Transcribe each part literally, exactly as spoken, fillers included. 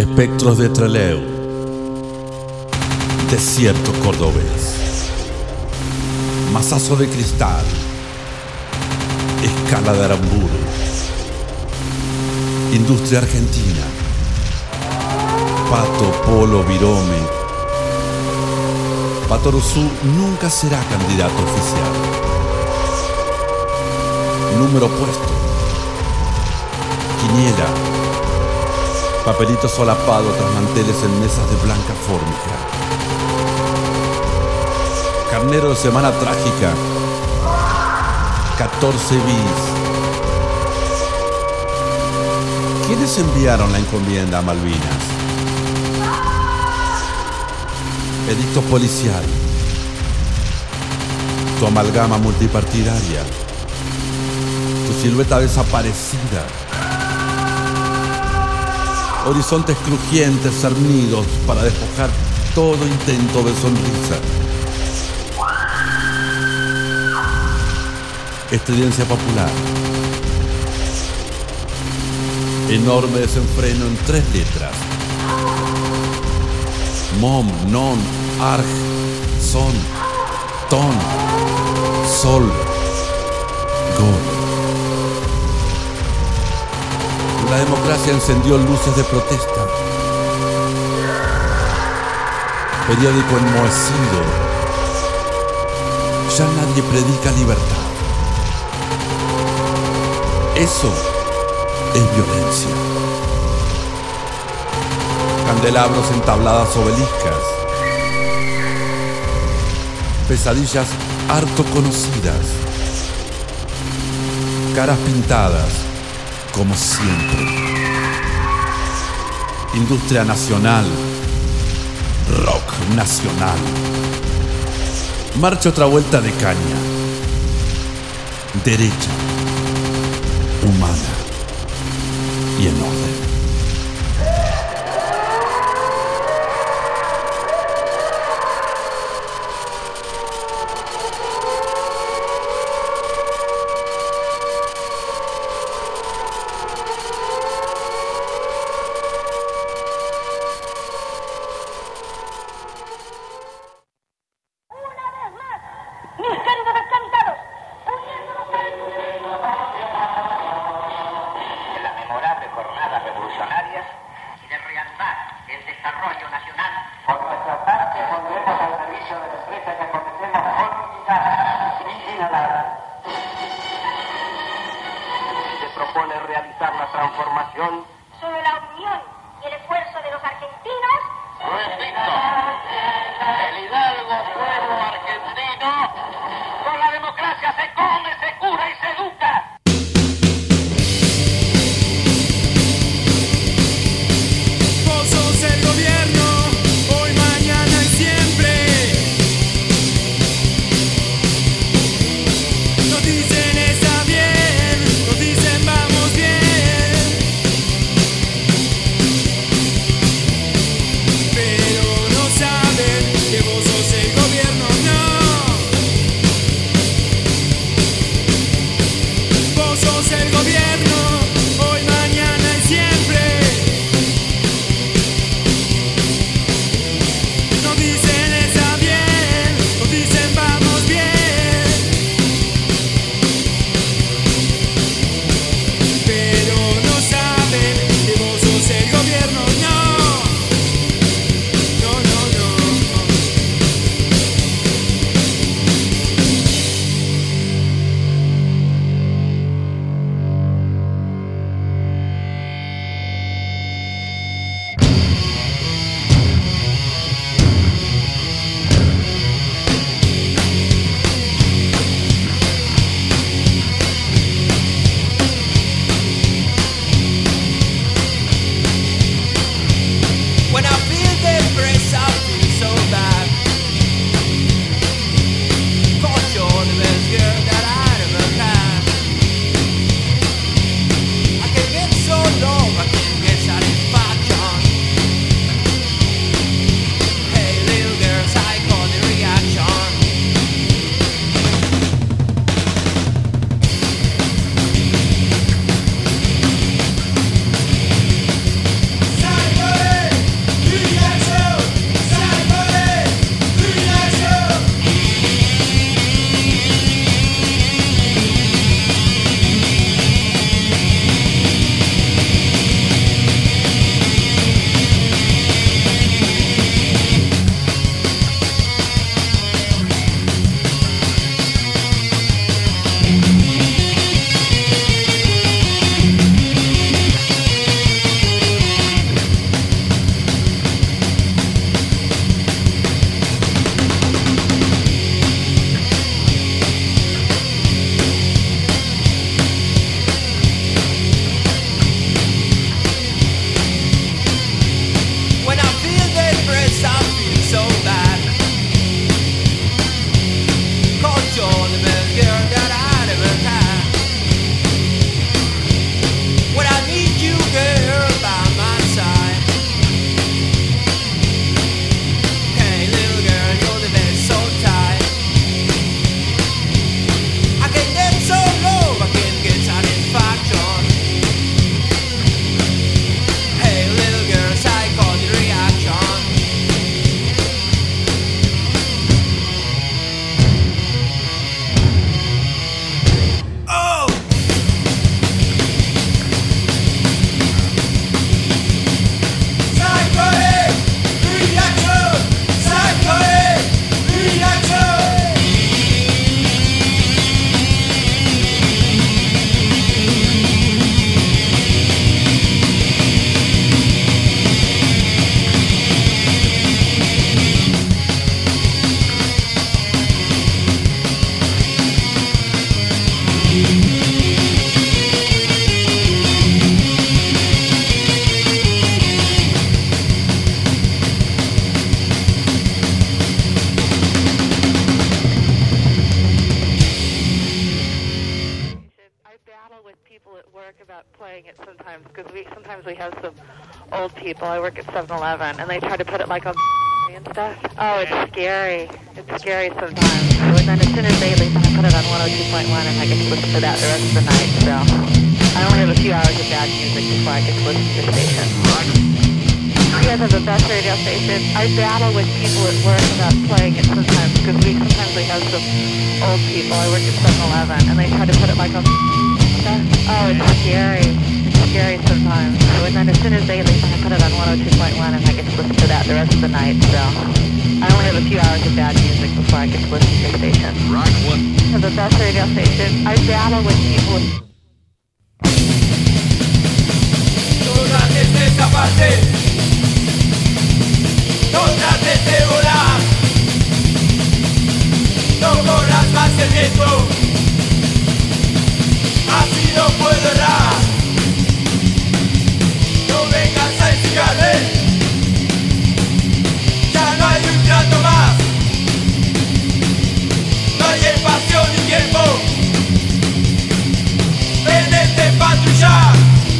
Espectros de Trelew, desierto cordobés, mazazo de cristal, escala de Aramburu, industria argentina, Pato, Polo, Virome. Patoruzú nunca será candidato oficial. Número puesto, quiniela, papelito solapado tras manteles en mesas de blanca fórmica. Carnero de semana trágica, catorce bis. ¿Quiénes enviaron la encomienda a Malvinas? Edicto policial, tu amalgama multipartidaria, tu silueta desaparecida, horizontes crujientes cernidos para despojar todo intento de sonrisa. Estridencia popular, enorme desenfreno en tres letras: mom, non, arg, son, ton, sol, gol. La democracia encendió luces de protesta. Periódico enmohecido. Ya nadie predica libertad. Eso es violencia. Candelabros en tabladas obeliscas. Pesadillas harto conocidas. Caras pintadas, como siempre. Industria nacional. Rock nacional. Marcha otra vuelta de caña. Derecha. Humana. Y en orden. Propone realizar la transformación sobre la unión y el esfuerzo de los argentinos. Repito, el hidalgo pueblo argentino con la democracia se come, se cura y se educa. Vos sos el gobierno, hoy, mañana y siempre. Nos dicen está bien, nos dicen vamos bien. about playing it sometimes because we sometimes we have some old people. I work at seven eleven and they try to put it like on and stuff. Oh, it's scary. It's scary sometimes. So and then as soon as they leave, I put it on one oh two point one and I get to listen to that the rest of the night. So I only have a few hours of bad music before I get to listen to the station. You guys have the best radio station. I battle with people at work about playing it sometimes because we sometimes we have some old people. I work at seven eleven and they try to put it like on stuff. Oh, it's scary. It's scary sometimes. So and then as soon as they leave, I put it on one oh two point one and I get to listen to that the rest of the night. So I only have a few hours of bad music before I get to listen to the station. Rock one. You have the best radio station. I battle with people with No trates de escaparte, no trates de volar, no corras más el viento, así no puedo errar, no vengas a instigarme, ya no hay un trato más, no hay espacio ni tiempo, venete a patrullar.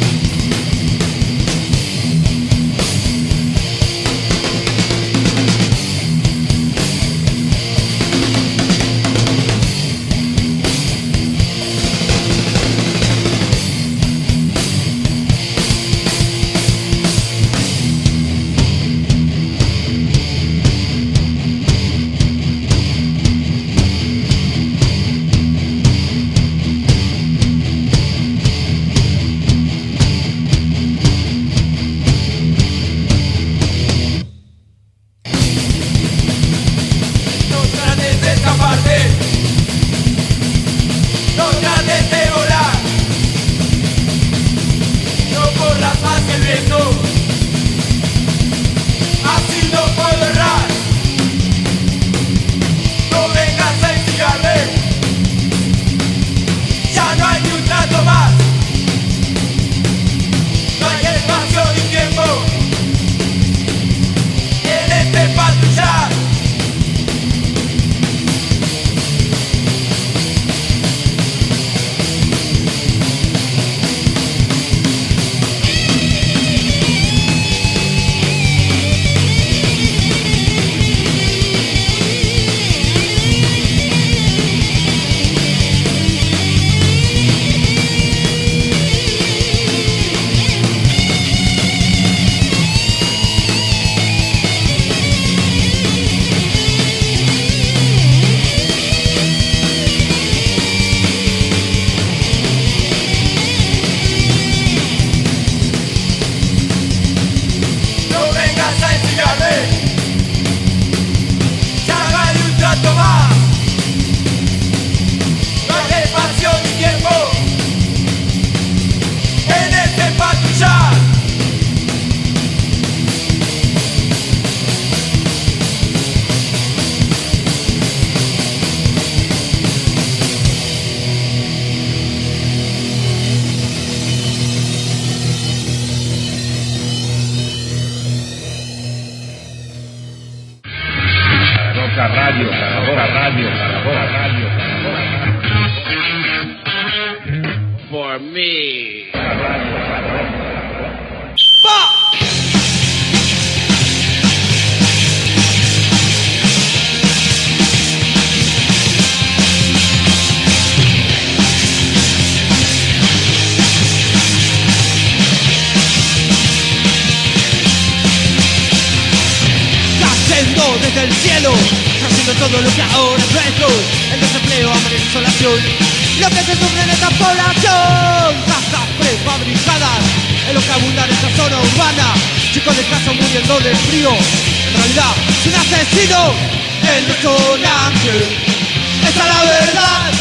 Desde el cielo, haciendo todo lo que ahora es nuestro. El desempleo, hambre, insolación, lo que se sufre en esta población. Casas prefabricadas, en lo que abunda en esta zona urbana. Chicos de casa muriendo de frío. En realidad, es un asesino. Él no es un ángel, esa es la verdad.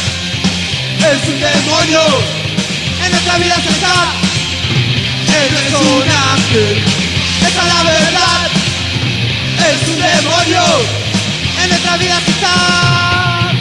Es un demonio, en nuestra vida se está. Él no es un ángel, esa es la verdad. Es un demonio, en nuestra vida se está.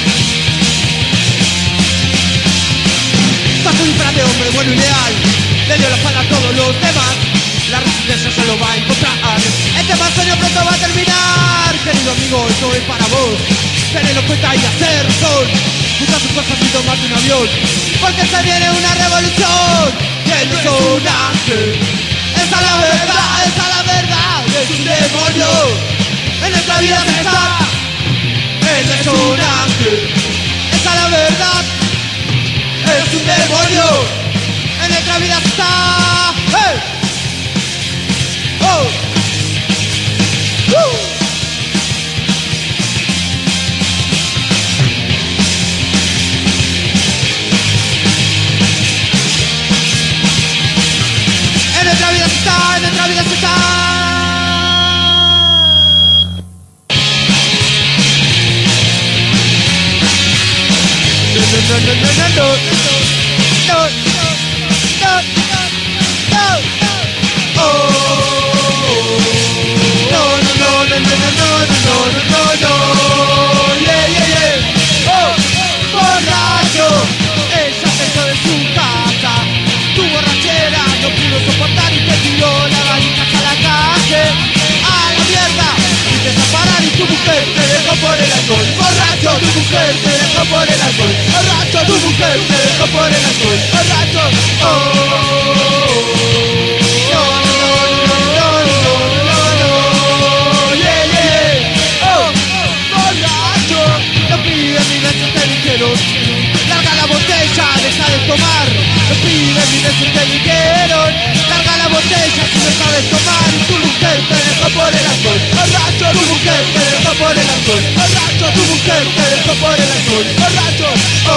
Paso un disparate, hombre bueno y leal. De le dio la espalda a todos los demás. La resistencia se lo va a encontrar. Este mal sueño pronto va a terminar. Querido amigo, esto es para vos. Tenerlo en cuenta y hacer sol. Busca tus cosas y tomate un avión, porque se viene una revolución. Y él es un ángel. Esa es la verdad, esa es la verdad. Es un demonio. En nuestra vida se está. Él es un ángel. Esa es la verdad. Es un demonio. En nuestra vida se está. ¡Hey! ¡Oh! ¡Uh! En nuestra vida se está, en nuestra vida se está. No, no, no, no, no, no, no, no, no, no, oh. No, no, no, no, no, no, no, no, no, no, yeah, yeah, yeah. Oh, borracho, ella salió de su casa. Tu borrachera no pudo soportar y te tiró la valija a la calle. A la mierda, quisiste parar y tu mujer te dejó por el alcohol. Borracho, tu mujer te dejó por el alcohol. Borracho, tu mujer te dejó por el alcohol. Borracho, oh, no, no, no, no, no, no, no, yeah, yeah, oh, borracho, los pibes mi veces te dijeron, larga la botella, deja de tomar. Los pibes mi veces te dijeron, larga la botella si no sabes tomar. Y tu mujer te dejó por el alcohol. Borracho, tu mujer te dejó por el alcohol. Borracho, tu mujer te dejó por el alcohol. Borracho, oh,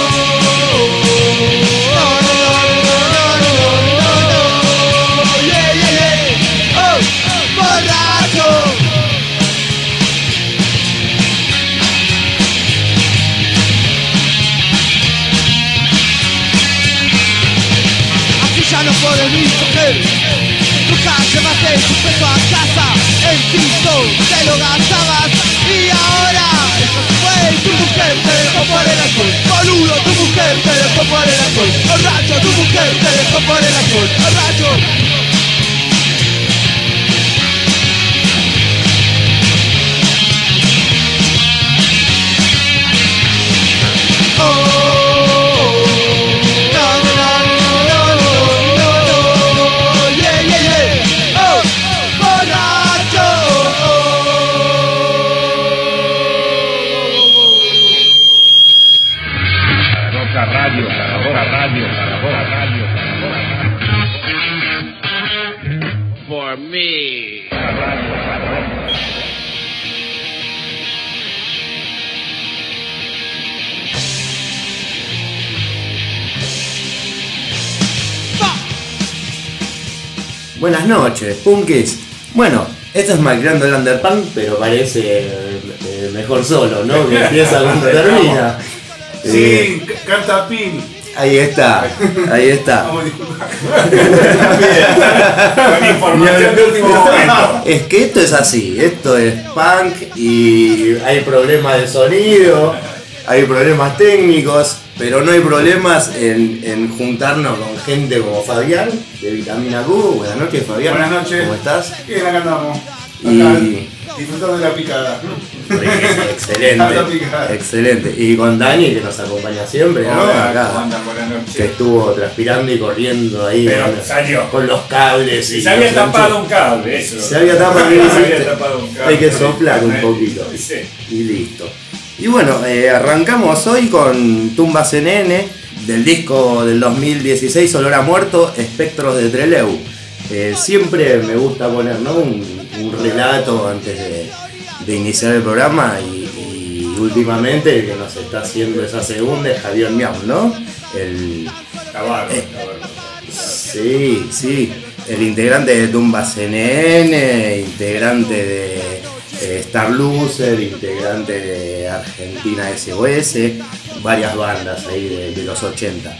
no, no, no, no, no, no, no, yeah, yeah, yeah, oh, borracho. Así ya no podés ni coger. Nunca llevaste tu peso a casa. En piso te lo gastabas. Y ahora eso se fue y tu mujer te dejó por el alcohol. Boludo, tu mujer te dejó por el alcohol. Borracho, tu mujer te dejó por el alcohol. Borracho. Oh. Radio, Zaragoza Radio, Zaragoza Radio, Zaragoza Radio. For me. Buenas noches, punkis. Bueno, esto es Malcriando el Underpunk, pero parece eh, mejor solo, ¿no? Que empieza cuando termina. Sí, Eh, canta Pin. ahí está, ahí está. Vamos a disculpar. Con información de último momento. Es que esto es así, esto es punk y hay problemas de sonido, hay problemas técnicos, pero no hay problemas en, en juntarnos con gente como Fabián de Vitamina Q. Buenas noches, Fabián. Buenas noches. ¿Cómo estás? Bien, acá andamos. Y- Acá, disfrutando de la picada. Excelente, excelente. Y con Dani, que nos acompaña siempre, ¿no? Hola, Acá, ¿cómo andan? Buenas que noches. estuvo transpirando y corriendo ahí Pero con, salió. con los cables. Si y se había los tapado enchufes. un cable, eso. Se había tapado, Se ¿qué había hiciste? tapado un cable. Hay que soplar un poquito. Sí. Y listo. Y bueno, eh, arrancamos hoy con Tumba C N N, del disco del dos mil dieciséis, Olor a Muerto, Espectros de Trelew. Eh, siempre me gusta poner, ¿no? un, un relato antes de, de iniciar el programa y, y últimamente el que nos está haciendo esa segunda es Javier Miau, ¿no? El, Está bárbaro, Eh, está bárbaro. Sí, sí, el integrante de Tumba C N N, integrante de eh, Star Loser, integrante de Argentina S O S, varias bandas ahí de, de los ochenta.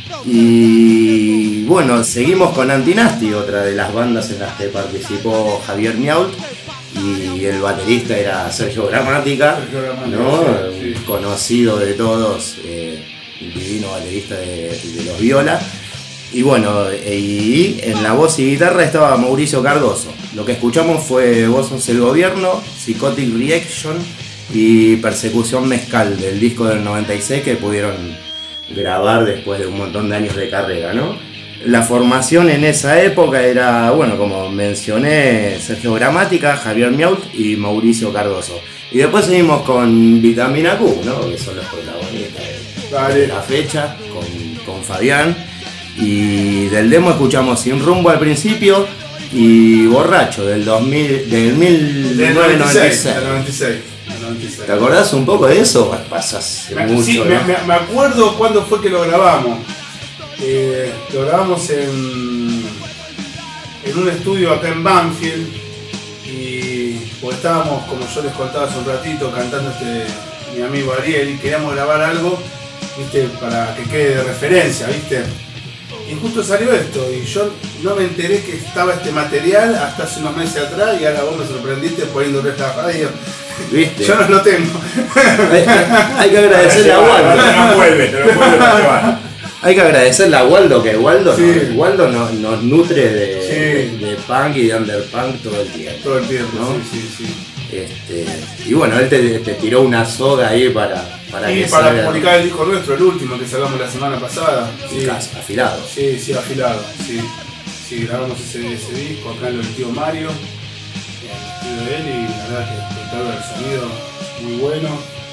Y bueno, seguimos con Antinasti, otra de las bandas en las que participó Javier Miaut, y el baterista era Sergio Gramática, Sergio Gramática, ¿no? sí, sí. Conocido de todos, eh, divino baterista de, de los Viola. Y bueno, y en la voz y guitarra estaba Mauricio Cardoso. Lo que escuchamos fue Vos sos el gobierno, Psychotic Reaction y Persecución Mezcal, del disco del noventa y seis que pudieron grabar después de un montón de años de carrera, ¿no? La formación en esa época era, bueno, como mencioné, Sergio Gramática, Javier Miaut y Mauricio Cardoso. Y después seguimos con Vitamina Q, ¿no? Que son los protagonistas de, Dale. de la fecha, con, con Fabián. Y del demo escuchamos Sin Rumbo al principio y Borracho del dos mil, del mil novecientos noventa y seis. Del noventa y seis. Del noventa y seis. ¿Te acordás un poco de eso? Pasa hace Me- mucho, sí, ¿no? me, me- me acuerdo cuándo fue que lo grabamos. Eh, lo grabamos en, en un estudio acá en Banfield. Y pues estábamos, como yo les contaba hace un ratito, cantando este mi amigo Ariel, y queríamos grabar algo, ¿viste? Para que quede de referencia, ¿viste? Y justo salió esto, y yo no me enteré que estaba este material hasta hace unos meses atrás, y ahora vos me sorprendiste poniéndole esta radio. ¿Viste? Yo no lo tengo. Hay, hay que agradecerle a Waldo. Te lo vuelve, te lo vuelve para llevar. Hay que agradecerle a Waldo, que Waldo, Sí. nos, Waldo nos, nos nutre de, Sí. de, de punk y de underpunk todo el tiempo. Todo el tiempo, ¿no? sí, sí, sí. Este, y bueno, él te, te tiró una soga ahí para, para Y que para salga publicar el disco nuestro, el último que sacamos la semana pasada. Sí, Cas- afilado. sí, sí, afilado. Sí, sí, grabamos ese, ese disco acá en el tío Mario, en el estudio de él, y la verdad que espectacular, el sonido muy bueno.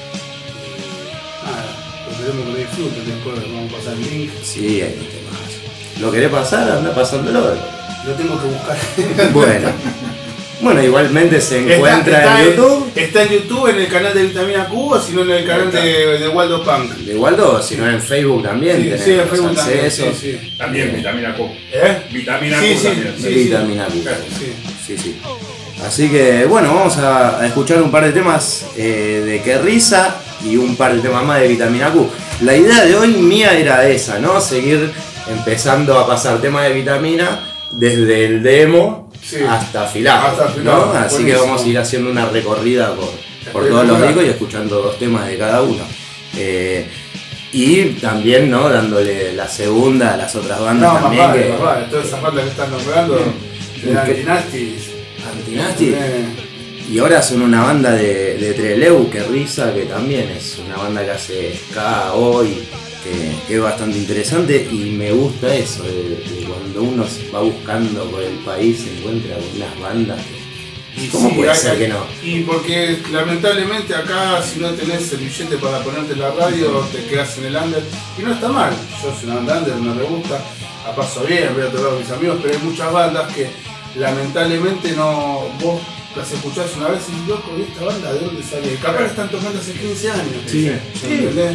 Y nada, lo queremos que lo disfruten, después vamos a pasar el link. Sí, hay temas. ¿Lo querés pasar? Anda pasándolo. Lo tengo que buscar. Bueno. Bueno, igualmente se Está- encuentra está en YouTube. Está en YouTube, en el canal de Vitamina Q, o si no en el canal de, de Waldo Punk. De Waldo, sino en Facebook también. Sí, tenés sí, en los Facebook también. accesos. Sí, sí. También vitamina Q. ¿Eh? Vitamina Sí, Q sí, también. sí. Vitamina Q. Sí. Sí, sí. Así que bueno, vamos a, a escuchar un par de temas eh, de Qué Risa y un par de temas más de Vitamina Q. La idea de hoy mía era esa, ¿no? Seguir empezando a pasar temas de Vitamina desde el demo Sí. hasta afilado, Hasta afilado, ¿no? Así que buenísimo. vamos a ir haciendo una recorrida por, por todos los discos y escuchando dos temas de cada uno. Eh, y también, ¿no? Dándole la segunda a las otras bandas No, más también. vale, que, más vale. Todas esas bandas que están nombrando, de Que- Antinasty. Antinasty. eh, Y ahora son una banda de, de Trelew, Qué Risa, que también es una banda que hace ska hoy, que, que es bastante interesante y me gusta eso, de, de cuando uno se va buscando por el país se encuentra con unas bandas que... y ¿Cómo sí, puede hay- ser que no? Y porque lamentablemente acá, si no tenés el billete para ponerte en la radio, te quedas en el under. Y no está mal. Yo soy una banda under, me re gusta, la paso bien, voy a tocar con mis amigos, pero hay muchas bandas que lamentablemente no. Vos las escuchás una vez y loco, ¿y esta banda de dónde sale? Capaz que están tocando hace quince años. Sí, ¿me entendés?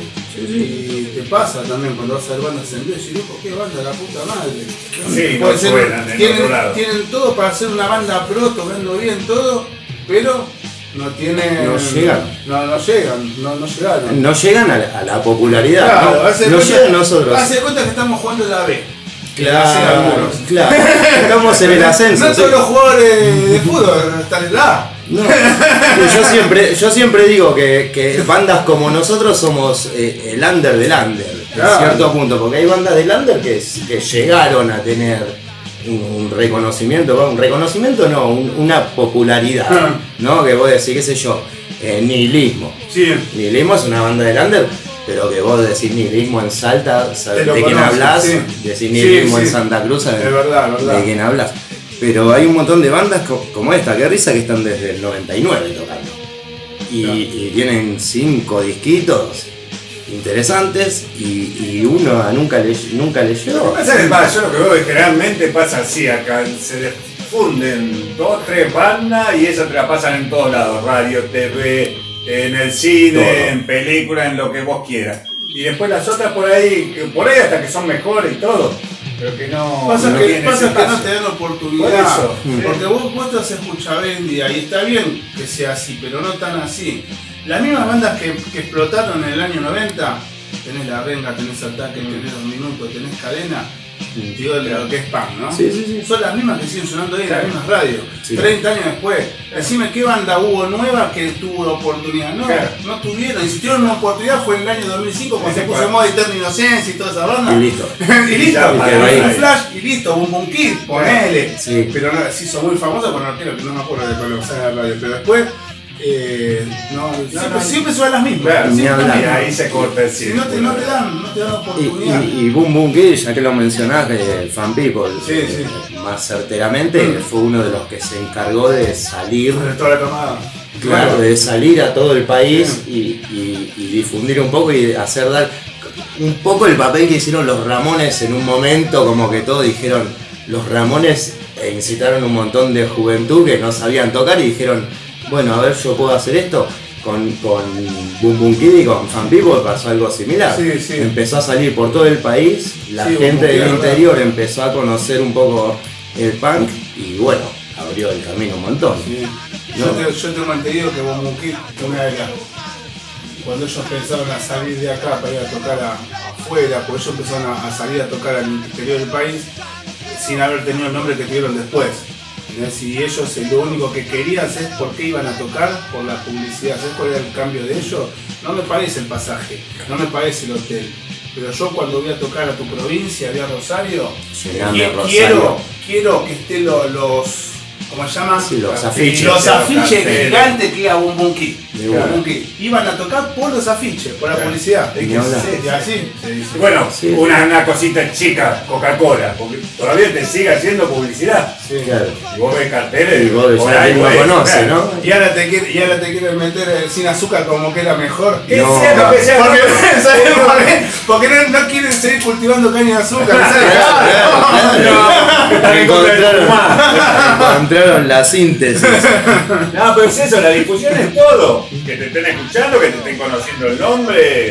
Y te pasa también cuando vas a ver bandas en vivo y loco, qué banda, la puta madre. Sí, Puede no ser- suenan en tienen, otro lado. tienen todo para hacer una banda pro, tocando bien todo, pero no tienen. No llegan. No, no llegan, no, no llegaron. No llegan a la, a la popularidad, Claro, ¿no? hace No cuenta- llegan nosotros. Hace cuenta que estamos jugando en la B. Claro, algunos. claro. Estamos en el ascenso. No sí. todos los jugadores de fútbol están en la A. No, yo siempre, yo siempre digo que, que bandas como nosotros somos eh, el under del under, Claro. a cierto punto, porque hay bandas del under que, que llegaron a tener un, un reconocimiento, bueno, un reconocimiento no, un- una popularidad, Ah. ¿no? Que vos decís, qué sé yo, eh, Nihilismo. Sí. Nihilismo es una banda del under, pero que vos decís Nihilismo en Salta, sabés Te lo de quién conoces, hablas, sí. decís Nihilismo Sí, en sí. Santa Cruz, sabés Es verdad, es verdad. de quién hablas. Pero hay un montón de bandas co- como esta, Qué Risa, que están desde el noventa y nueve tocando. Y, y tienen cinco disquitos interesantes y, y uno nunca le, nunca le Lo llegó. que pasa es que, va, yo lo que veo es que generalmente pasa así acá, se difunden dos, tres bandas y esas te la pasan en todos lados, radio, T V, en el cine, Todo. en películas, en lo que vos quieras. Y después las otras por ahí, que por ahí hasta que son mejores y todo, pero que no, Pasa no que, tienen pasa ese que no espacio. te dan oportunidad. Por eso. Porque vos, vos te has escuchado hoy en día y está bien que sea así, pero no tan así. Las mismas bandas que, que explotaron en el año noventa, tenés La Renga, tenés Ataque, tenés Dos Minutos, tenés Cadena, Digo, de lo que es punk, ¿no? Sí, sí, sí. Son las mismas que siguen sonando hoy en Claro. las mismas radios. Sí. treinta años después. Decime qué banda hubo nueva que tuvo la oportunidad. No, Claro. no tuvieron. Y si tuvieron una oportunidad fue en el año dos mil cinco cuando Sí, se puso claro. en moda Eterna Inocencia y toda esa banda. Y listo. y listo. Ya, Y quedó ahí. un flash y listo. Boom Boom Kid, ponele. Sí. Pero no, se hizo muy famosa por no, creo que no me acuerdo de cuál fue la radio. Pero después. Eh, no, siempre, no. siempre son las mismas. Claro, Ni siempre hablar. las Y mismas. ahí se corta el Si círculo. no te, no te dan, no te dan Y, oportunidad. y, y Boom Boom Kid, ya que lo mencionás, que Fan People, Sí, eh, sí. más certeramente, Mm. fue uno de los que se encargó de salir, De toda la camada. claro, de salir a todo el país y, y- y difundir un poco y hacer dar un poco el papel que hicieron los Ramones en un momento, como que todos dijeron, los Ramones e incitaron un montón de juventud que no sabían tocar y dijeron, bueno, a ver, yo puedo hacer esto. Con, con Boom Boom Kid y con Fan People pasó algo similar. Sí, sí. Empezó a salir por todo el país, la Sí, Boom gente Boom Kid, del la interior verdad. empezó a conocer un poco el punk y bueno, abrió el camino un montón. Sí. No. Yo, te, yo tengo entendido que Boom Boom Kid, una de las. Cuando ellos pensaron a salir de acá para ir a tocar a- afuera, porque ellos empezaron a, a salir a tocar al interior del país sin haber tenido el nombre que tuvieron después. ¿Entendés? Y ellos eh, lo único que querían es por qué iban a tocar, por la publicidad. ¿Sabes cuál era el cambio de ellos? No me parece el pasaje, no me parece el hotel. Pero yo cuando voy a tocar a tu provincia, voy a Rosario, Llegando a qui- Rosario. quiero, quiero que estén lo- los. ¿Cómo se llama? Sí, los afiches. Los afiches carteles. gigantes que iba Boom Boom Kid. De Boom una. Boom Kid. Iban a tocar por los afiches, por la Claro. publicidad. Es Ni que hablar. sí, Y así se dice. Bueno, Sí. una, una cosita chica, Coca-Cola, porque todavía te sigue haciendo publicidad. Sí. Claro. Y vos ves carteles Y vos por ya ahí, lo pues, conoce, claro. ¿no? Y ahora te quiere- y ahora te quieren meter eh, sin azúcar como que era mejor. Que No. sea lo que sea, Porque, no- ¿sabes por qué? Porque no, no quieren seguir cultivando caña de azúcar. ¿sabes? Claro, No, están en contra del Encontraron, fumar. encontraron la síntesis. No, pero es eso, la difusión es todo. Que te estén escuchando, que te estén conociendo el nombre,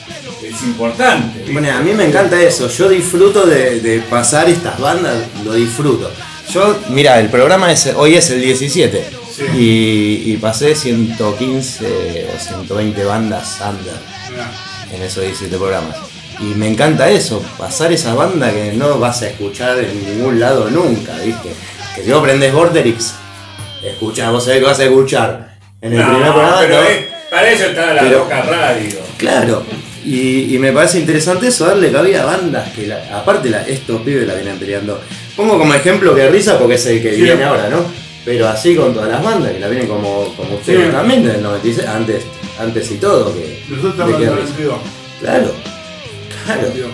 es importante. ¿viste? Bueno, a mí me encanta eso, yo disfruto de, de pasar estas bandas, lo disfruto. Yo, mira, el programa es, hoy es el diecisiete Sí. y, y pasé ciento quince o ciento veinte bandas under Mirá. en esos diecisiete programas. Y me encanta eso, pasar esa banda que no vas a escuchar en ningún lado nunca, ¿viste? Que si vos prendés Vorterix, escuchás, vos sabés que vas a escuchar en el No, primer programa. pero ¿no? es- para eso está la Pero- Loca Radio. Claro, y, y me parece interesante eso, darle cabida a bandas que la- aparte la- estos pibes la vienen peleando. Pongo como ejemplo que Risa porque es el que Sí. viene ahora, ¿no? Pero así con todas las bandas que la vienen como, como ustedes Sí. también del noventa y seis, antes, antes y todo. Que, Nosotros de estamos que en el Risa. veintidós. Claro, claro. veintidós.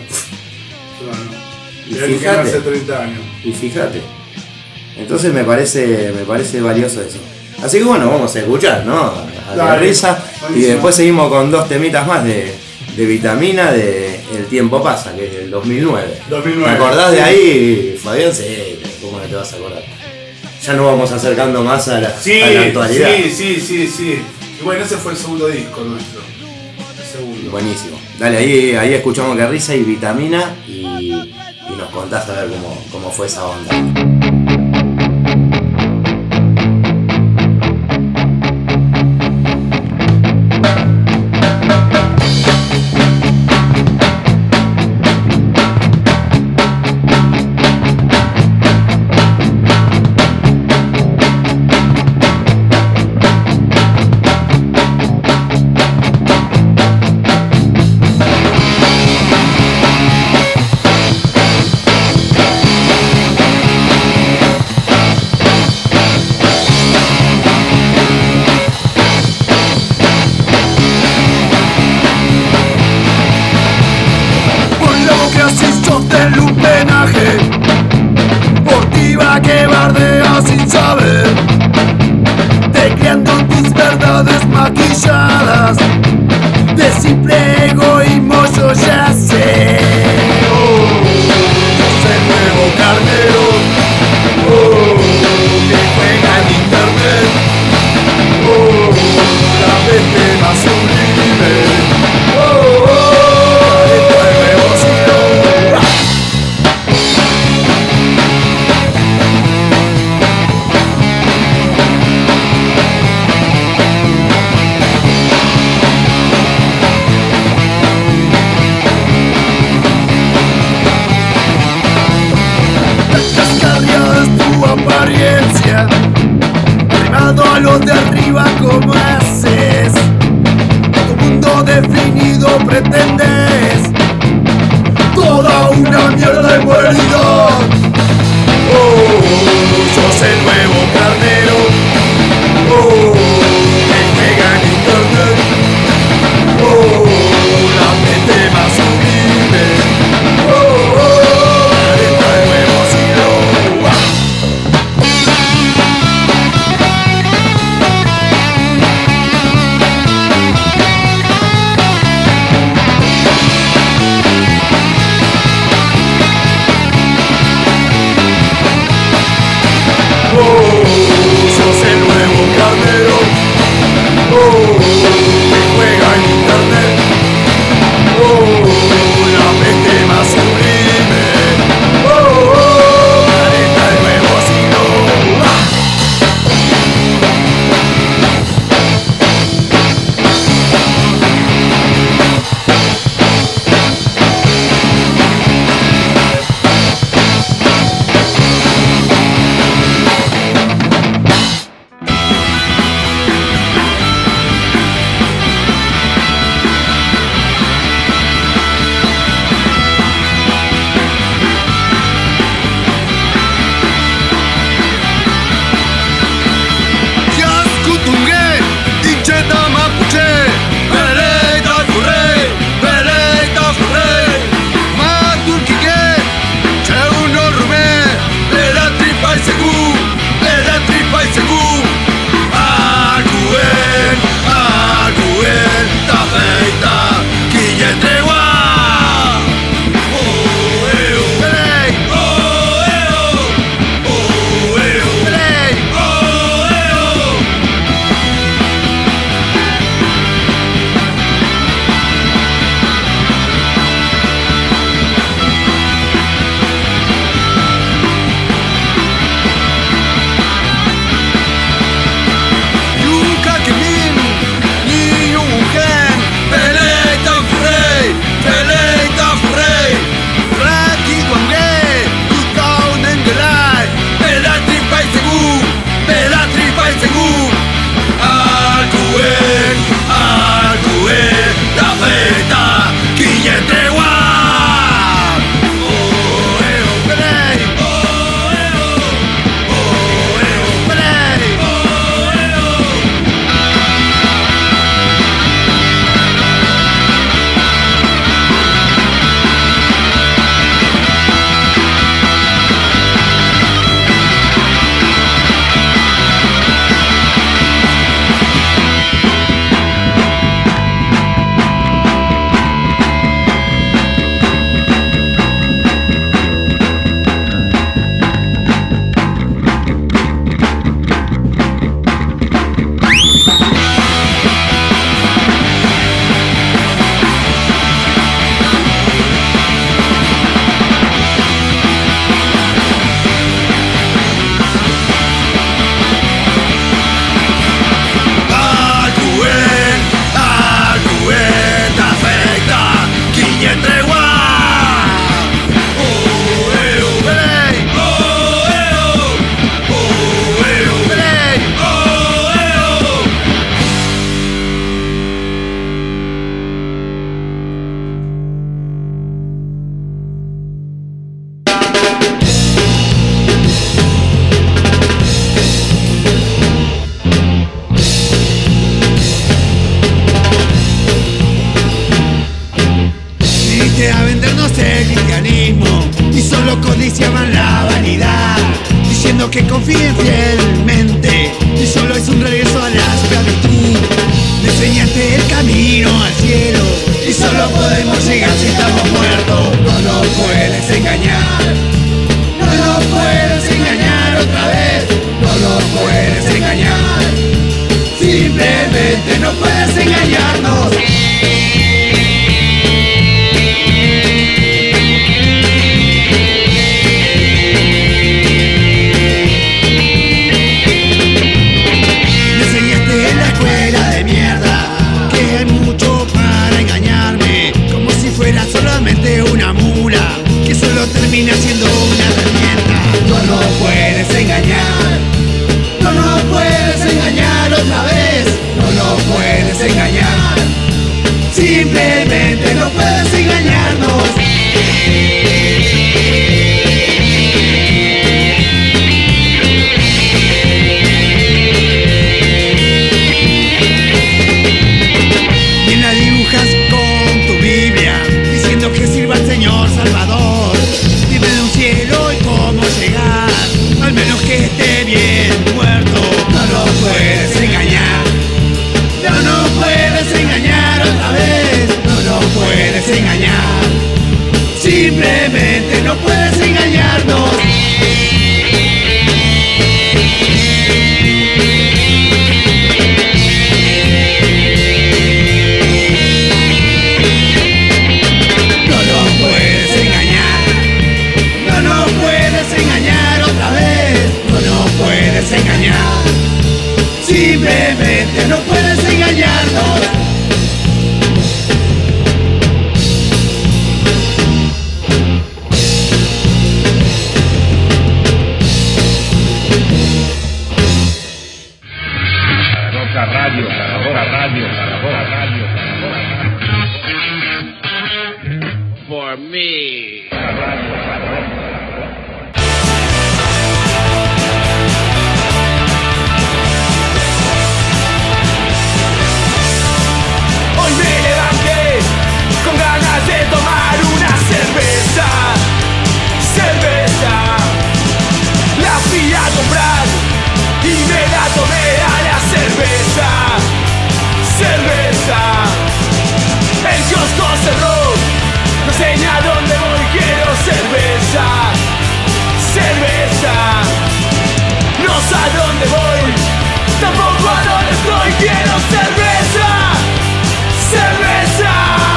Y Mirá que fíjate. hace treinta años. Y fíjate. Entonces me parece, me parece valioso eso. Así que bueno, vamos a escuchar, ¿no? A la Dale, Risa. Y buenísimo. después seguimos con dos temitas más de, de Vitamina de El Tiempo Pasa, que es del dos mil nueve. dos mil nueve. ¿Te acordás de Sí. ahí, Fabián? Sí, ¿cómo no te vas a acordar? Ya nos vamos acercando más a la, Sí, a la actualidad. sí, sí, sí, sí. Y bueno, ese fue el segundo disco nuestro. El segundo. Buenísimo. Dale, ahí, ahí escuchamos que Risa y Vitamina y, y nos contás a ver cómo, cómo fue esa onda. Thank mierda en humanidad. Oh, sos el nuevo carnero. Oh, que juega en internet. Oh, la mente más sublime. Oh, oh, careta el nuevo siglo. Sos el nuevo carnero, oh, que juega en internet, oh, la mente más sublime, oh, oh, careta el nuevo siglo. ¡Ah! codiciaban la vanidad, diciendo que confíen fielmente y solo es un regreso a la esclavitud. Me enseñaste el camino al cielo y solo podemos llegar si estamos muertos. No nos puedes engañar, no nos puedes engañar otra vez, no nos puedes engañar, simplemente no puedes engañarnos. Una mula que solo termina siendo una herramienta. No nos puedes engañar, no nos puedes engañar otra vez, no nos puedes engañar, simplemente no puedes engañarnos. for me. Hoy me levanté con ganas de tomar una cerveza, cerveza. La fui a comprar y me la tomé a la cerveza, cerveza. El kiosco cerró, no sé ni a dónde voy, quiero cerveza, cerveza. No sé a dónde voy, tampoco a dónde estoy, quiero cerveza, cerveza.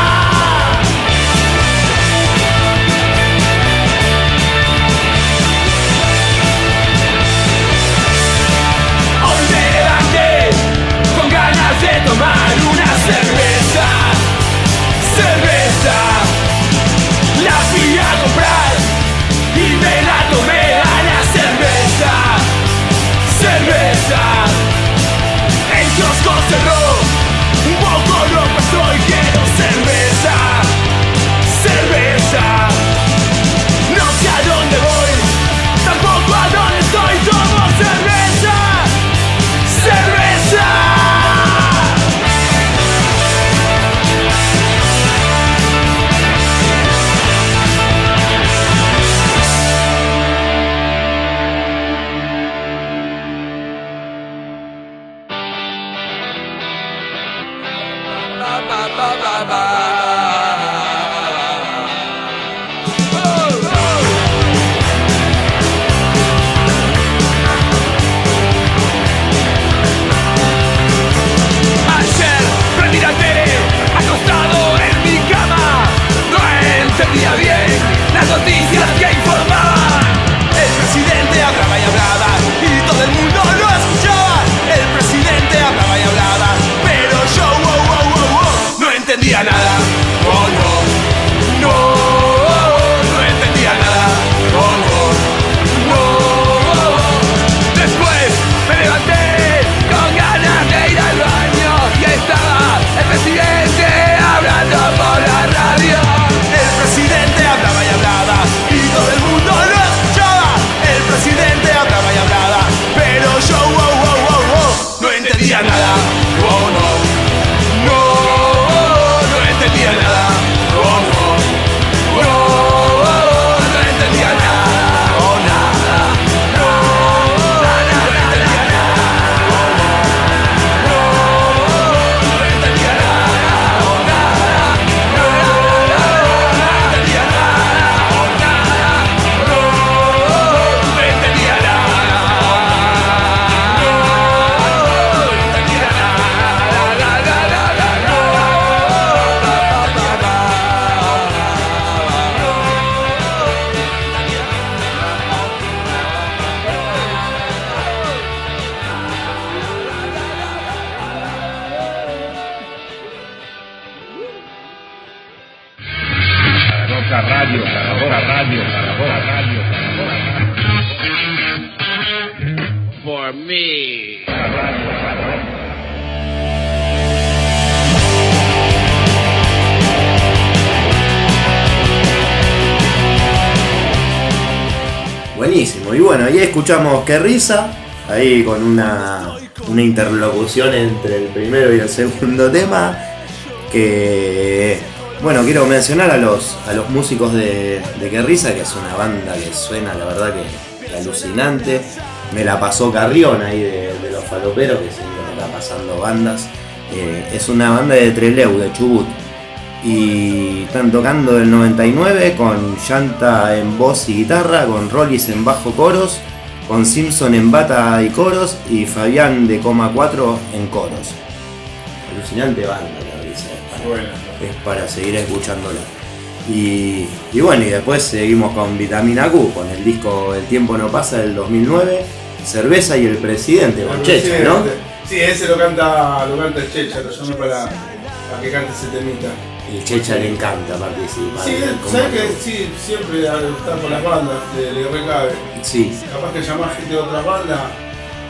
Hoy me levanté con ganas de tomar una cerveza, cerveza. La fui a comprar y me la tomé a la cerveza, cerveza. El kiosco cerró, un poco loco estoy, quiero cerveza, cerveza. No sé a dónde voy, tampoco a dónde estoy, tomo cerveza, cerveza. Ayer prendí la tele, acostado en mi cama. No entendía bien las noticias que informaban. El presidente hablaba y hablaba y todo el mundo lo escuchaba. El presidente hablaba y hablaba, pero yo, wow, wow, wow, wow, no entendía nada. Oh no, no, no entendía nada. Oh no, no. Después me levanté con ganas de ir al baño y estaba el presidente hablando por la radio. El presidente hablaba y hablaba y todo el mundo lo escuchaba. El presidente hablaba y hablaba, pero yo, wow, wow, wow, wow, no entendía nada. Oh no, no, no entendía nada. Oh no, no, no entendía nada. Oh nada, no, nada, no entendía nada. Oh no, no, no entendía nada. Oh nada, no, no entendía nada. Oh nada, no, no entendía nada. Roca Radio, Roca Radio, Roca Radio, for me. Buenísimo, y bueno, ahí escuchamos Qué Risa, ahí con una, una interlocución entre el primero y el segundo tema, que, bueno, quiero mencionar a los, a los músicos de, de Qué Risa, que es una banda que suena, la verdad, que, que alucinante. Me la pasó Carrión ahí de, de los faloperos, que siempre me está pasando bandas. Eh, es una banda de Trelew, de Chubut. Y están tocando del noventa y nueve con Llanta en voz y guitarra, con Rollis en bajo coros, con Simpson en bata y coros y Fabián de Coma cuatro en coros. Alucinante banda, la risa, es para, es para seguir escuchándola. Y, y bueno, y después seguimos con Vitamina Q, con el disco El Tiempo No Pasa del dos mil nueve, Cerveza y El Presidente, con Checha, ¿no? Sí, ese lo canta, lo canta el Checha, lo llamé para, para que cante ese temita. El Checha le encanta participar. Sí, sabes que sí, siempre está con las bandas, le, le recabe. Sí. Capaz que llamás gente de otras bandas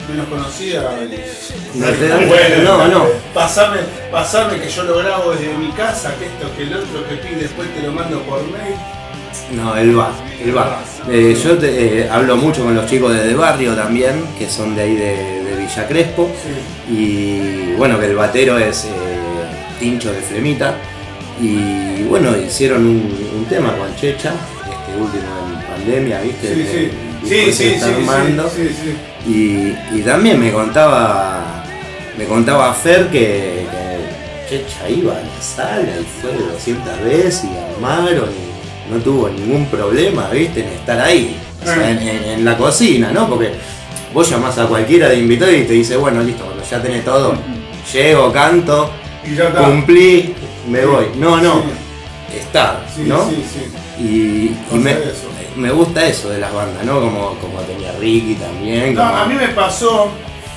menos conocida. No te dan bueno, no, no. Pasame, pasame que yo lo grabo desde mi casa, que esto, que el otro, que pide, después te lo mando por mail. No, el bar, el bar. Eh, yo te, eh, hablo mucho con los chicos de, de barrio también, que son de ahí de, de Villa Crespo. Sí. Y bueno, que el batero es eh, Tincho de Flemita. Y bueno, hicieron un, un tema con Checha, este último en pandemia, ¿viste? Sí, sí. Sí, sí, sí, armando. sí, sí, sí. Y, y también me contaba, me contaba Fer que, que Checha iba a la sala y fue doscientas veces y armaron y no tuvo ningún problema, ¿viste? En estar ahí, o sea, en, en, en la cocina, ¿no? Porque vos llamás a cualquiera de invitado y te dice, bueno, listo, cuando ya tenés todo, llego, canto, y ya está. Cumplí, me voy. No, no, sí. Estar, sí, ¿no? Sí, sí. Y, y me, me gusta eso de las bandas, ¿no? Como, como tenía Ricky también. No, como... a mí me pasó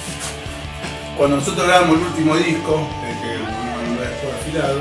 cuando nosotros grabamos el último disco, que no fue afilado,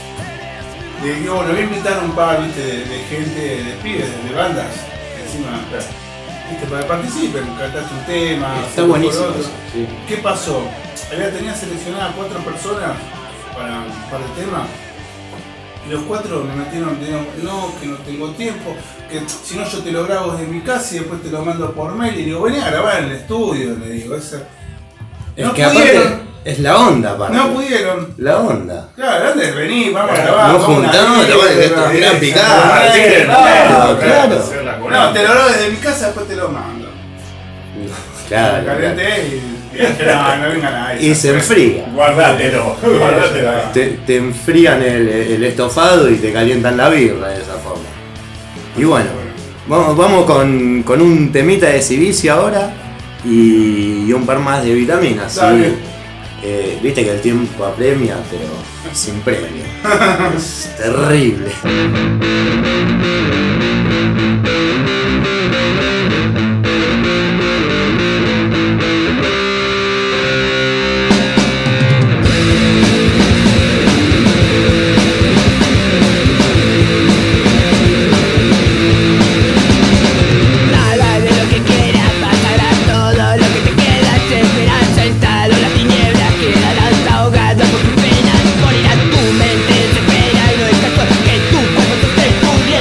de que bueno, voy a invitar a un par, ¿viste? De, de gente, de pibes, de, de bandas, encima, ¿viste? Para que participen, cantaste un tema. Está buenísimo. Sí. ¿Qué pasó? Había tenía seleccionadas cuatro personas para, para el tema. Y los cuatro me metieron, dijeron, no, que no tengo tiempo, que si no yo te lo grabo desde mi casa y después te lo mando por mail. Y digo, vení a grabar en el estudio, le digo, esa. Es no que pudieron. aparte es la onda, aparte. No pudieron. La onda. Claro, antes vení, vamos a grabar. No juntamos, te voy a decir, gran picada. Claro, claro. No, te lo grabo desde mi casa, después te lo mando. Claro. Calenté y. No, no vengan ahí. Y se enfría. Guardátelo, guardátelo. Te, te enfrían el, el estofado y te calientan la birra de esa forma. Y bueno, vamos, vamos con, con un temita de Civici ahora y, y un par más de vitaminas. ¿Sí? Eh, Viste que el tiempo apremia, pero sin premio. Es terrible. Ahogado por tus penas, morirá tu mente, se espera y no es casual que tu cuerpo te esté pudriendo.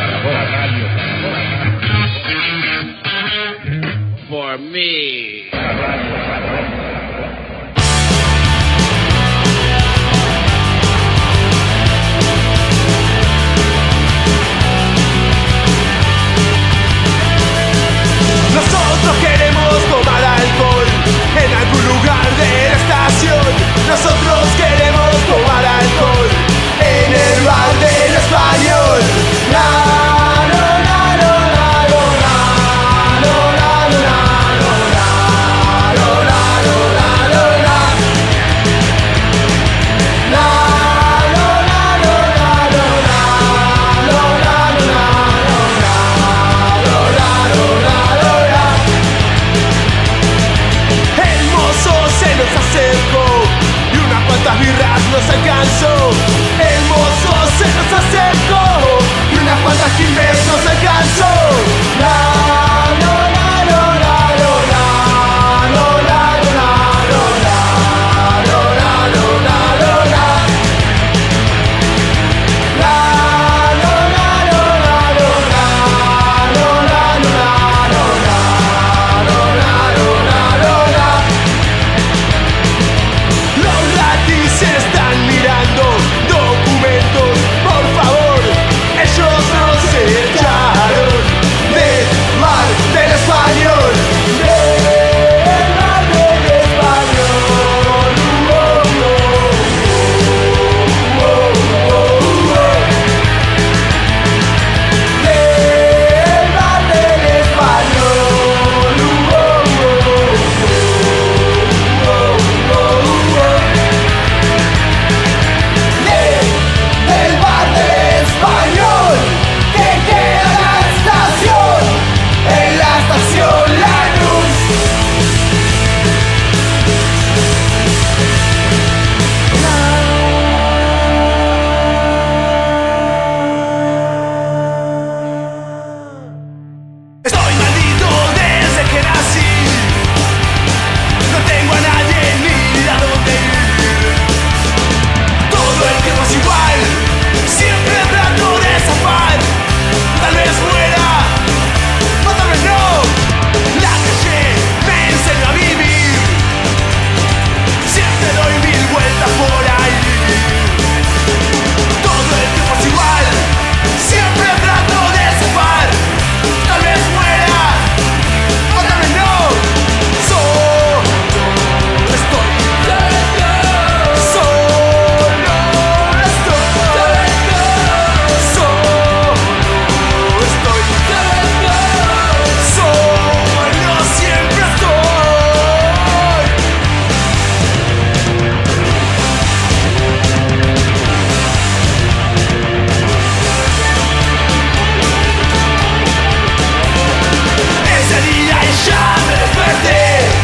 Zaragoza Radio, Zaragoza Radio. For me. Radio, Zaragoza. Nosotros queremos tomar alcohol en algún lugar de la estación. Nosotros queremos tomar alcohol en el bar del español. La, lo, la, lo, la, lo, la, lo, la, lo, la, lo, la, lo, la, lo, la, lo, la. La, lo, la, lo, la, lo, la, lo, la, lo, la, lo, la, lo, la, lo, la, lo, la. El mozo se nos acercó y unas cuantas birras nos alcanzó. El mozo se nos acercó y unas cuantas quimbes nos alcanzó. La, lo, la, lo, la, lo, la, lo, la, lo, la, lo, la, lo, la, lo, la, lo, la. La, lo, la, lo, la, lo, la, lo, la, lo, la, lo, la, lo, la, lo, la, lo, la. Los ratis se están mirando documentos, por favor. Ellos nos echaron del mar del español. Del mar del español. Uh, oh, oh, oh, oh, oh, oh. Del mar del español. Uh, oh, oh, oh, oh, oh, oh. Del bar del español que queda en la estación, en la estación Lanús. Estoy maldito desde que nací. No tengo a nadie ni a dónde ir. Todo el tiempo es igual. Siempre trato de zafar. Tal vez muera, o tal vez no. La calle me enseñó a vivir. Siempre doy mil vueltas por ahí. Todo el tiempo es igual. Siempre trato de zafar. Tal vez muera, o tal vez no. Solo estoy. Solo estoy. Solo estoy. Solo siempre estoy. Ese día ya me desperté.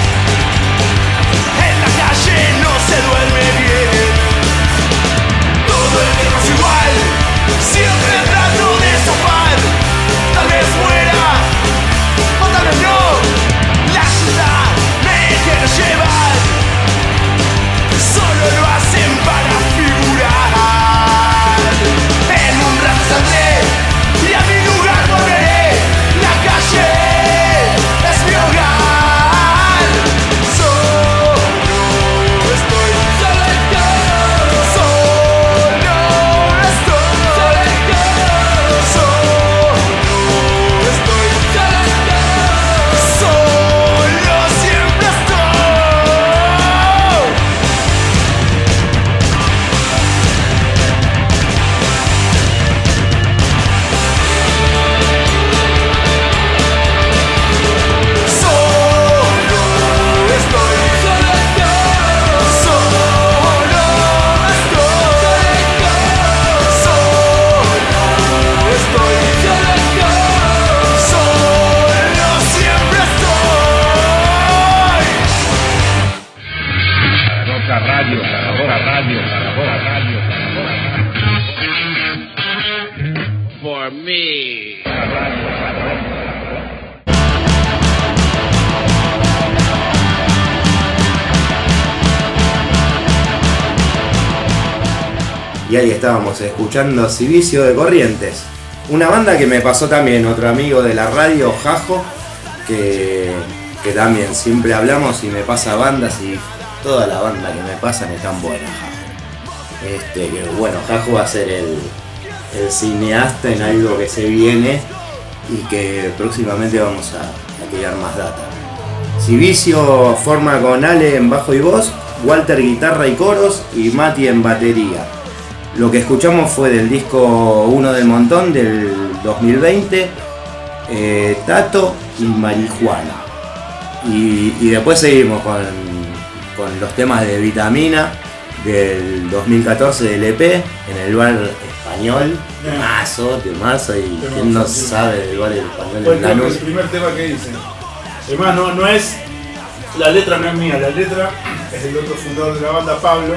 En la calle no se duerme bien. Todo el tiempo es igual. Siempre trato de zafar. Tal vez muera, o tal vez no. La ciudad me quiere llevar. Solo lo hacen para figurar. En un rato saldré y a mi lugar volveré. La calle es mi hogar. Solo estoy. Solo estoy. Solo estoy. Solo estoy. Solo siempre estoy. Solo estoy. Solo estoy. Solo estoy. Solo siempre estoy. Zaragoza Radio, Zaragoza Radio, Zaragoza Radio, Zaragoza Radio. For me. Radio, Zaragoza. Y ahí estábamos escuchando Civicio de Corrientes. Una banda que me pasó también, otro amigo de la radio, Jajo, que, que también siempre hablamos y me pasa bandas y todas las bandas que me pasan están buenas, Jajo. Este, que, bueno, Jajo va a ser el, el cineasta en algo que se viene y que próximamente vamos a, a tirar más data. Civicio forma con Ale en bajo y voz, Walter guitarra y coros y Mati en batería. Lo que escuchamos fue del disco Uno del Montón del dos mil veinte, eh, Tato y Marijuana. Y, y después seguimos con, con los temas de Vitamina del dos mil catorce del E P en el bar español. Temazo, temazo, y quién no sabe del bar español Fue en Lanús. el primer tema que hice. Además, no, no es. La letra no es mía, la letra es del otro fundador de la banda, Pablo.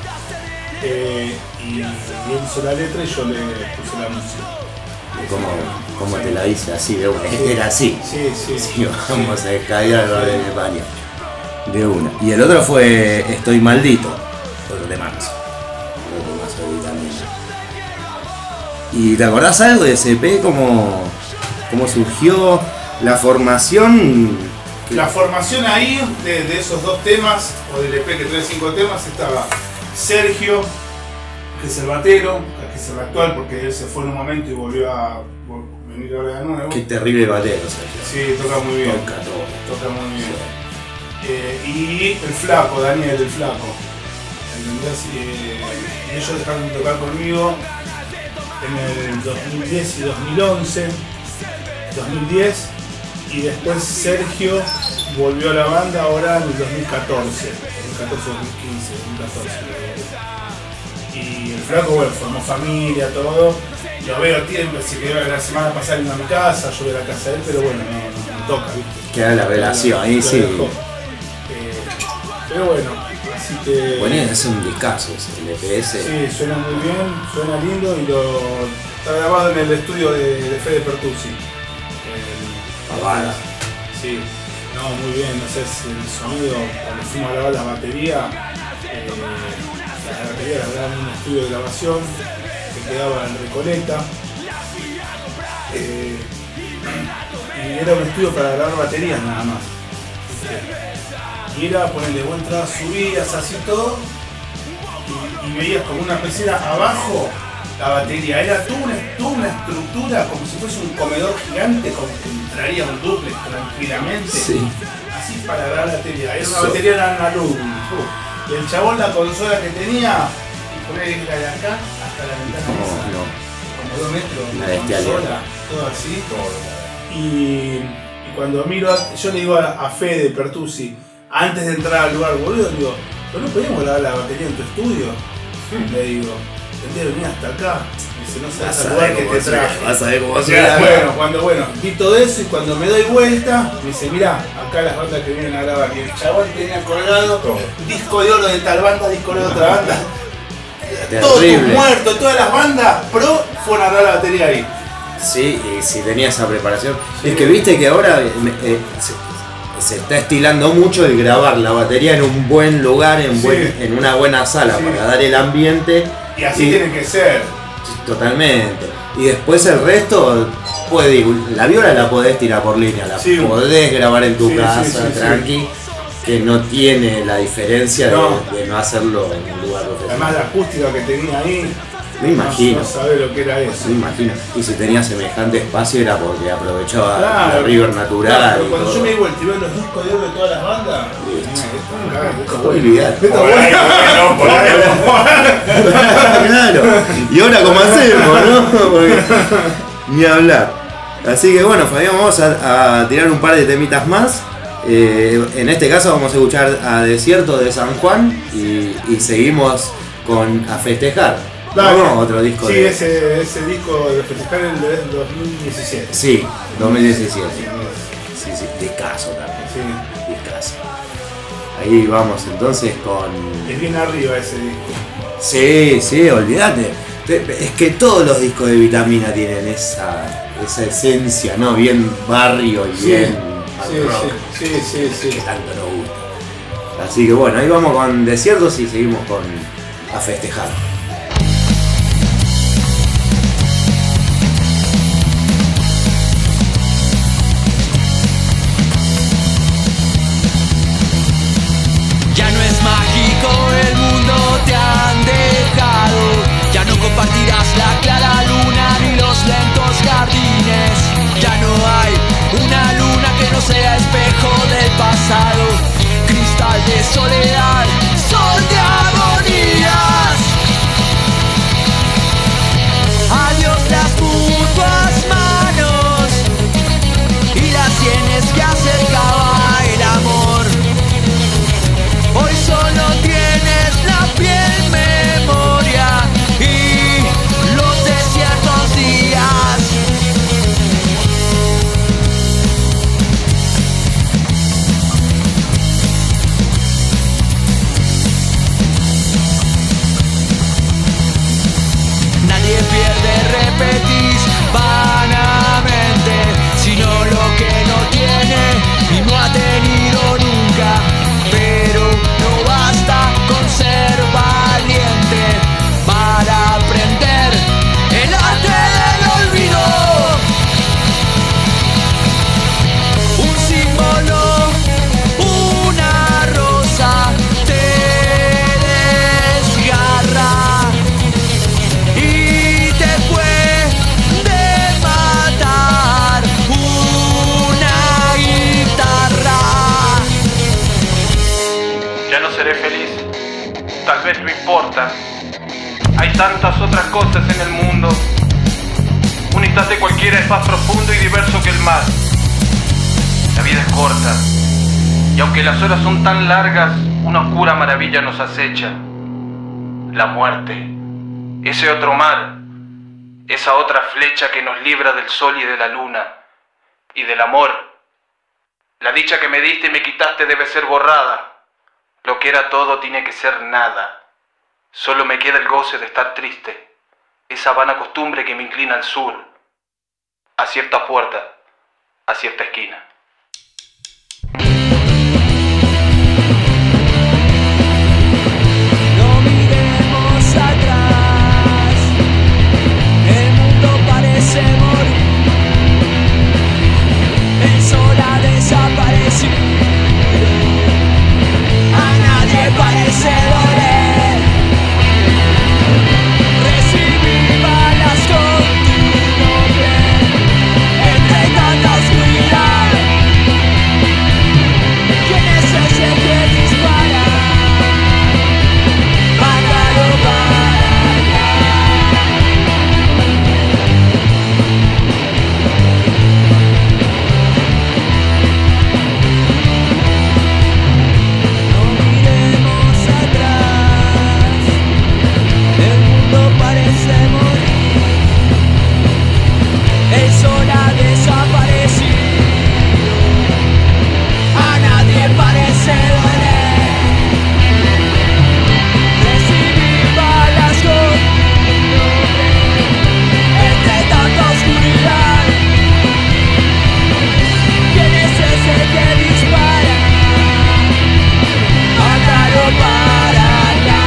Eh, y él hizo la letra y yo le puse la música. ¿Cómo, cómo te la hice así de una? Era así. Sí, sí. Sí, vamos a descargar el bar en España. De una. Y el otro fue Estoy Maldito. Otro temazo. Otro temazo de Vitamina. ¿Y te acordás algo de ese E P? ¿Cómo, cómo surgió la formación? La formación ahí de, de esos dos temas, o del E P que trae cinco temas, estaba Sergio, que es el batero, que es el actual porque él se fue en un momento y volvió a venir ahora de nuevo. Qué terrible batero, Sergio. Sí, toca muy bien. Toca todo. Toca muy bien. Eh, y el flaco, Daniel el flaco. ¿Entendés? Eh, ellos dejaron de tocar conmigo en el dos mil diez y dos mil once. dos mil diez. Y después Sergio volvió a la banda ahora en el dos mil catorce. dos mil catorce, dos mil quince, dos mil catorce. Y el flaco, bueno, formó familia, todo. Lo veo tiempo, se quedó la semana pasada en mi casa, yo voy a la casa de él, pero bueno, no, no, no toca, ¿viste? Queda la relación, ahí sí. Eh, pero bueno, así que... Bueno, es un discazo ese, el E P S. Sí, suena muy bien, suena lindo y lo está grabado en el estudio de, de Fede Pertusi. Pavada. Sí, no, muy bien, no sé, el sonido, cuando fuimos a grabar la batería, eh, la batería la grabaron en un estudio de grabación que quedaba en Recoleta. Eh, y era un estudio para grabar baterías nada más. Y era ponerle buen trabajo, subías así todo y, y veías como una pecera abajo la batería. Era toda una, toda una estructura como si fuese un comedor gigante, como que entraría un duplex tranquilamente. Sí. Así para grabar la batería. Era una so. batería de analógica. Y el chabón la consola que tenía, y poner la de acá hasta la ventana no, esa, no. como dos metros, una de consola, todo así. Todo. Y, y cuando miro, a, yo le digo a, a Fede Pertusi, antes de entrar al lugar, boludo, digo, ¿pero no podíamos grabar la batería en tu estudio? Hmm. Le digo, tendría que venir hasta acá. Dice, no sabes el lugar que te traje. Vas a ver cómo se Bueno, cuando bueno, vi todo eso y cuando me doy vuelta, me dice, mirá, acá las bandas que vienen a grabar. Y el chabón tenía colgado todo. Disco de oro de tal banda, disco de otra banda. Todos muertos, todas las bandas pro fueron a grabar la batería ahí. Sí, y si tenía esa preparación. Sí. Es que viste que ahora eh, se, se está estilando mucho el grabar la batería en un buen lugar, en, sí. buen, en una buena sala, sí. para dar el ambiente. Y así y, tiene que ser. Totalmente. Y después el resto, puede, la viola la podés tirar por línea, la sí. podés grabar en tu sí, casa, sí, sí, tranqui, sí. que no tiene la diferencia no. De, de no hacerlo en un lugar profesional. Además la acústica que tenía ahí, me imagino. No, no sabés lo que era eso. Me imagino. Y si tenía semejante espacio era porque aprovechaba claro, la river natural. Claro, pero cuando todo. Yo me di vuelta y veo los discos de oro de todas las bandas, claro. Y ahora cómo hacemos, ¿no? Porque, ni hablar. Así que bueno, Fabián, vamos a, a tirar un par de temitas más. Eh, en este caso vamos a escuchar a Desierto de San Juan y, y seguimos con A Festejar. Dale. ¿No? Otro disco. Sí, de... ese, ese disco de Festejar es del dos mil diecisiete. Sí, dos mil diecisiete. Sí, sí, discazo también. Sí. Discazo. Ahí vamos entonces con... Es bien arriba ese disco. Sí, sí, olvídate. Es que todos los discos de Vitamina tienen esa, esa esencia, ¿no? Bien barrio y sí, bien sí, rock. Sí, sí, sí, sí. Que tanto nos gusta. Así que bueno, ahí vamos con Desiertos y seguimos con A Festejar. importa. Hay tantas otras cosas en el mundo. Un instante cualquiera es más profundo y diverso que el mar. La vida es corta, y aunque las horas son tan largas, una oscura maravilla nos acecha. La muerte, ese otro mar, esa otra flecha que nos libra del sol y de la luna, y del amor. La dicha que me diste y me quitaste debe ser borrada. Lo que era todo tiene que ser nada. Solo me queda el goce de estar triste, esa vana costumbre que me inclina al sur, a cierta puerta, a cierta esquina. No miremos atrás, el mundo parece morir, el sol ha desaparecido, a nadie parece doler. Recibí balas con tu nombre, entre tanta oscuridad. ¿Quién es ese que dispara? Mátalo para allá. No miremos atrás, el mundo parece morir, el sol ha desaparecido, a nadie parece doler. Recibí balas con tu nombre, entre tanta oscuridad. ¿Quién es ese que dispara? Mátalo para acá.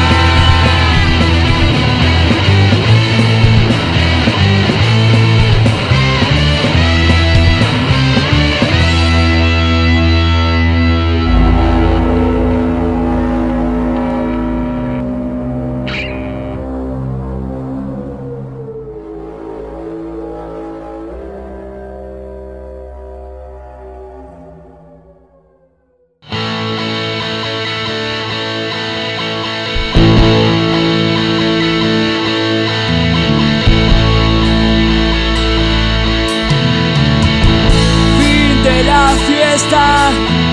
Fin de la fiesta,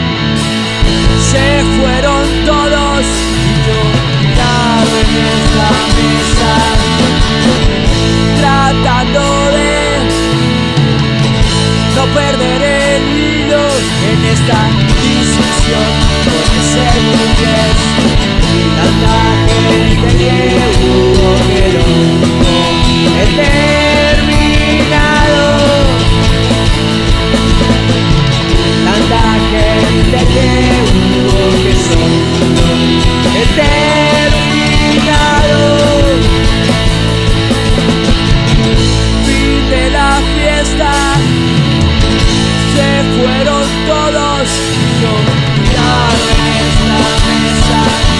se fueron todos y yo tirado en esta mesa, tratando de no perder el hilo en esta discusión con ese burgués y tanta gente que hubo que no he terminado. Tanta gente que hubo que solo he terminado. Fin de la fiesta, se fueron todos y yo tirado en esta mesa,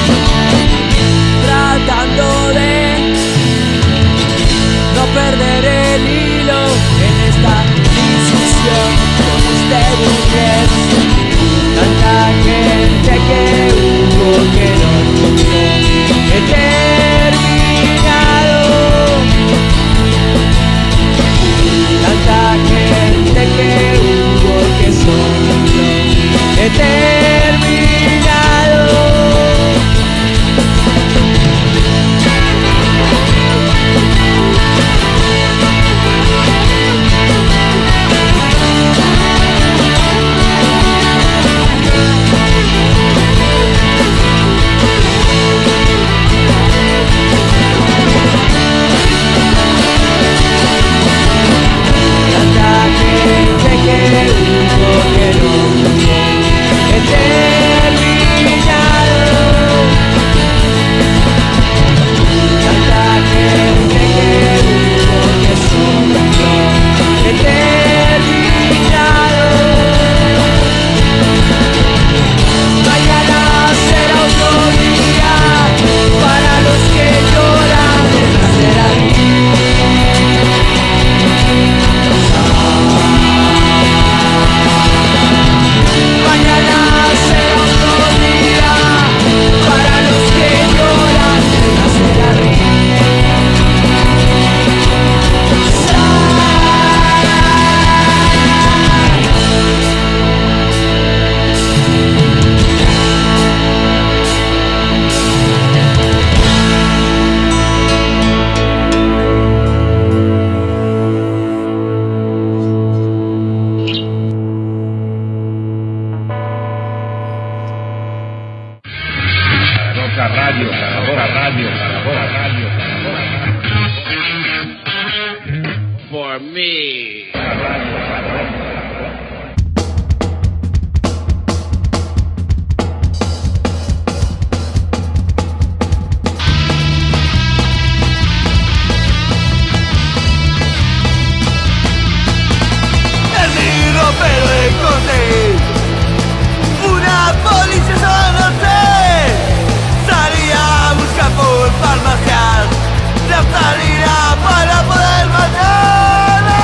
tratando de no perder el hilo en esta discusión con este burgués. Tanta gente que hubo que no he terminado. Tanta gente que hubo que solo pero encontré una policía solo sé. Salía a buscar por farmacias naftalina para poder matarles.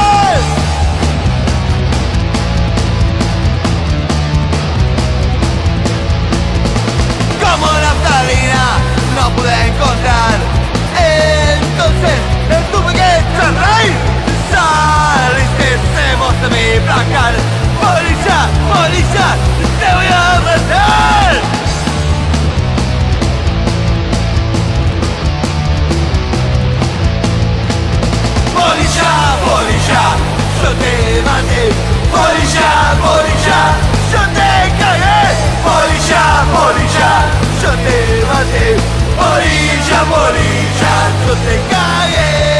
Como naftalina no pude encontrar, entonces tuve que cerrar. Saliste de mi placar. Policía, policía, te voy a matar. Policía, policía, yo te maté. Policía, policía, yo te cagué. Policía, policía, yo te maté. Policía, policía, yo te cagué.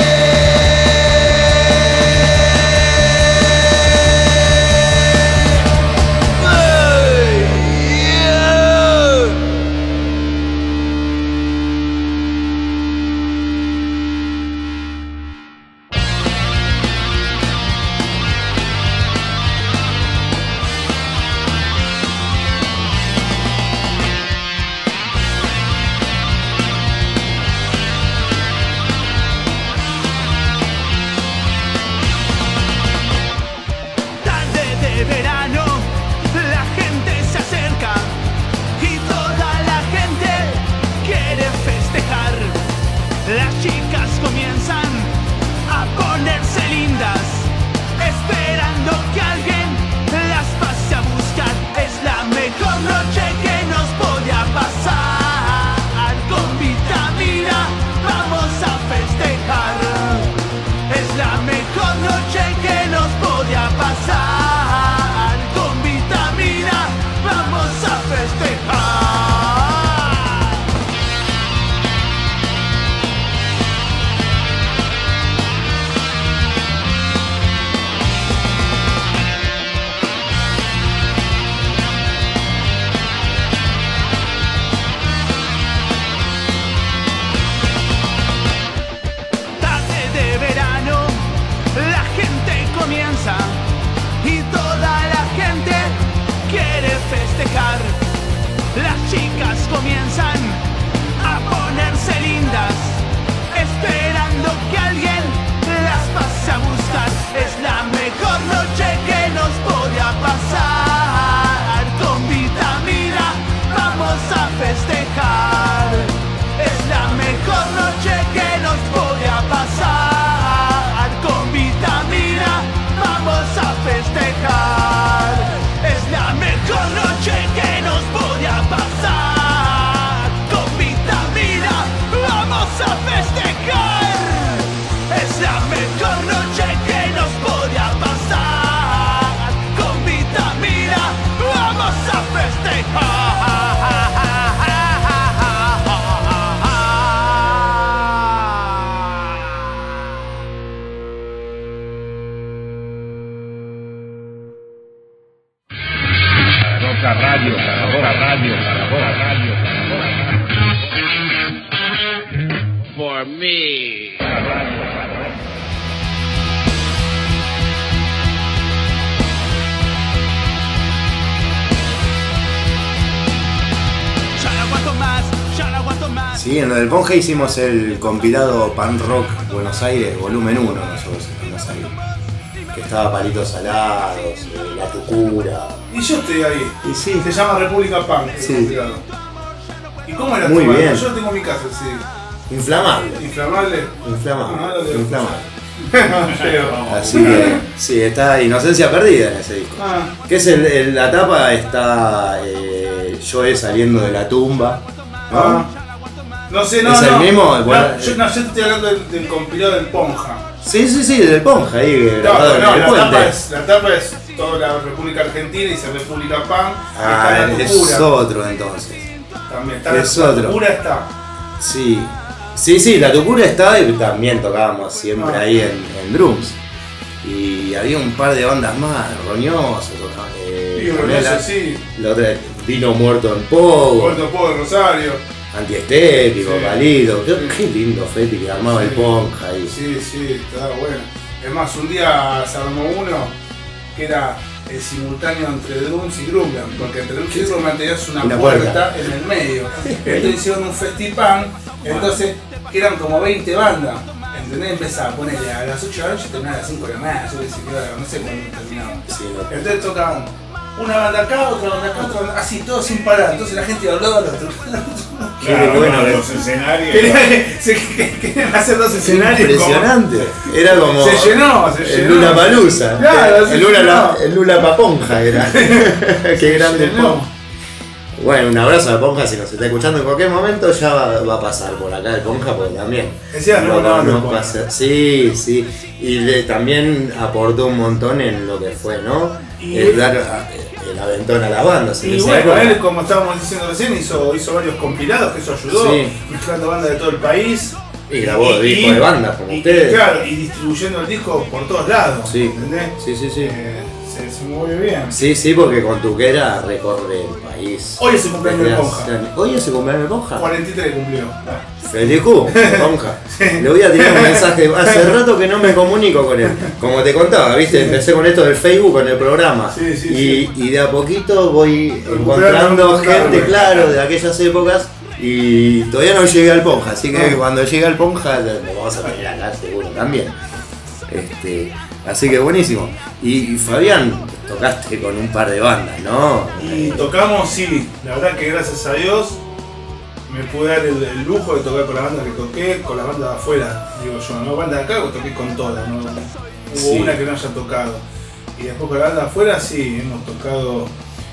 Radio, Zaragoza Radio, Zaragoza Radio, Zaragoza Radio. For me. Sí, en lo del Ponja hicimos el compilado Pan Rock Buenos Aires, volumen uno, nosotros en Buenos Aires. Que estaba Palitos Salados, eh, La Tucura. Y yo estoy ahí. Y sí. Se llama República Punk. Sí. ¿Y cómo era Muy tu bien. banda? Yo tengo en mi casa, sí. Inflamable. Inflamable. Inflamable. Ah, lo Inflamable. Así que, sí, está Inocencia Perdida en ese disco. Ah. Que es el, el- la tapa, está eh, Joe saliendo de la tumba. ¿No? Ah. No sé, no, ¿Es no. el mismo? No, Bueno, yo, no, yo te estoy hablando del, del compilado del Ponja. Sí, sí, sí, del Ponja ahí, No, grabado no, en el la puente. tapa, es, la tapa es toda la República Argentina y dice República Punk. Ah, está la es Tucura. otro entonces. También está es la, otro. la Tucura está. Sí, sí, sí, la Tucura está y también tocábamos siempre Ah. ahí en, en drums. Y había un par de bandas más, Roñoso, tocaba, eh, Sí, también Roñoso, la- sí. la otra, Vino Muerto en Pogo, Puerto Pogo de Rosario. Antiestético, Sí. Palito, qué, Sí. qué lindo Feti que armaba el Sí. Ponja ahí. Sí, sí, estaba bueno. Es más, un día se armó uno que era el simultáneo entre drums y drumland, porque entre drums y drumland tenías una, una puerta, puerta en el medio. Entonces hicieron un festival, entonces eran como veinte bandas. ¿Entendés? Empezaba a ponerle a las ocho de la noche y terminaba a las cinco de la mañana, yo decía, no sé cuándo terminaba. Sí, no. Entonces tocaban una banda acá, otra banda acá, otra banda, así, todo sin parar. Entonces la gente hablaba al otro. Claro, Qué bueno, los escenarios. Querían, querían hacer dos escenarios. Impresionante. Como... Era como. Se llenó, se llenó. El Lula Palusa. Claro, el Lula, la, el Lula Paponja era. Qué grande el Ponja. Bueno, un abrazo a Ponja si nos está escuchando en cualquier momento, ya va, va a pasar por acá el Ponja, porque también. Decía, no, no, no, no pasa. Sí, sí. Y le, también aportó un montón en lo que fue, ¿no? Y el dar a, el aventón a la banda. Y bueno, él, como estábamos diciendo recién, hizo, hizo varios compilados, que eso ayudó, sí. Mezclando bandas de todo el país. Y grabó discos de bandas como y, ustedes. Y, claro, y distribuyendo el disco por todos lados. Sí, ¿entendés? Sí, sí, sí. Eh, se, se mueve bien. Sí, sí, porque con Tuquera recorre el país. Hoy es el cumpleaños de Ponja. Hoy es el cumpleaños de Ponja. cuarenta y tres cumplió. Feliz cu, Ponja. Sí. Le voy a tirar un mensaje. Hace rato que no me comunico con él. Como te contaba, viste, sí. Empecé con esto del Facebook, con el programa. Sí, sí, y, sí. y de a poquito voy encontrando gente, claro, de aquellas épocas. Y todavía no llegué al Ponja, así que no. Cuando llegue al Ponja lo vamos a tener acá seguro también. Este, así que buenísimo. Y, y Fabián, tocaste con un par de bandas, ¿no? Y tocamos, sí, la verdad que gracias a Dios me pude dar el, el lujo de tocar con la banda que toqué, con la banda de afuera, digo yo, no banda de acá, toqué con todas, no hubo sí. una que no haya tocado. Y después con la banda de afuera sí, hemos tocado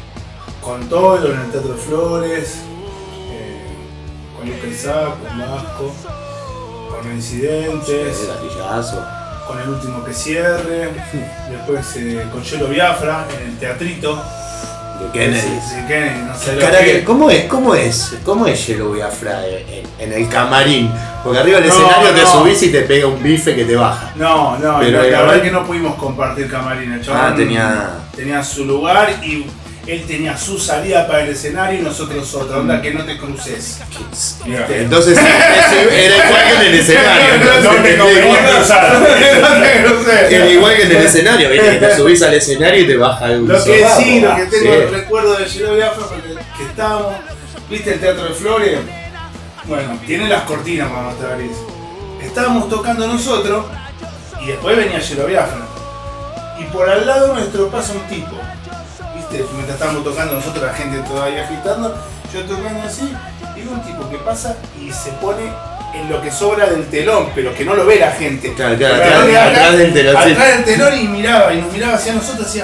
con Tolo en el Teatro Flores, eh, con Luca Isaac, con Vasco, con Reincidentes, sí, gatillazo. Con El Último que Cierre, después eh, con Yelo Biafra en el teatrito. De Kennedy. De Kennedy, no sé Cara, que... ¿Cómo es? ¿Cómo es? ¿Cómo es Yelo Biafra en, en el camarín? Porque arriba del no, escenario no. te subís y te pega un bife que te baja. No, no, pero no, la verdad es que no pudimos compartir camarín. El chabón ah, tenía... tenía su lugar y él tenía su salida para el escenario y nosotros otra, onda que no te cruces. ¿Viste? Entonces era igual que en el escenario. No te cruces. Era igual que en el escenario, ¿viste? Te subís al escenario y te baja el Lo que sí, lo que tengo el recuerdo de Yelo Biafra que estábamos, ¿viste el Teatro de Flores? Bueno, tiene las cortinas para mostrar eso. Estábamos tocando nosotros y después venía Yelo Biafra. Y por al lado nuestro pasa un tipo. Mientras estábamos tocando nosotros, la gente todavía agitando, yo tocando así, y un tipo que pasa y se pone en lo que sobra del telón, pero que no lo ve la gente. Claro, claro, atrás, acá, atrás del telón. Atrás del telón y miraba, y nos miraba hacia nosotros, hacía.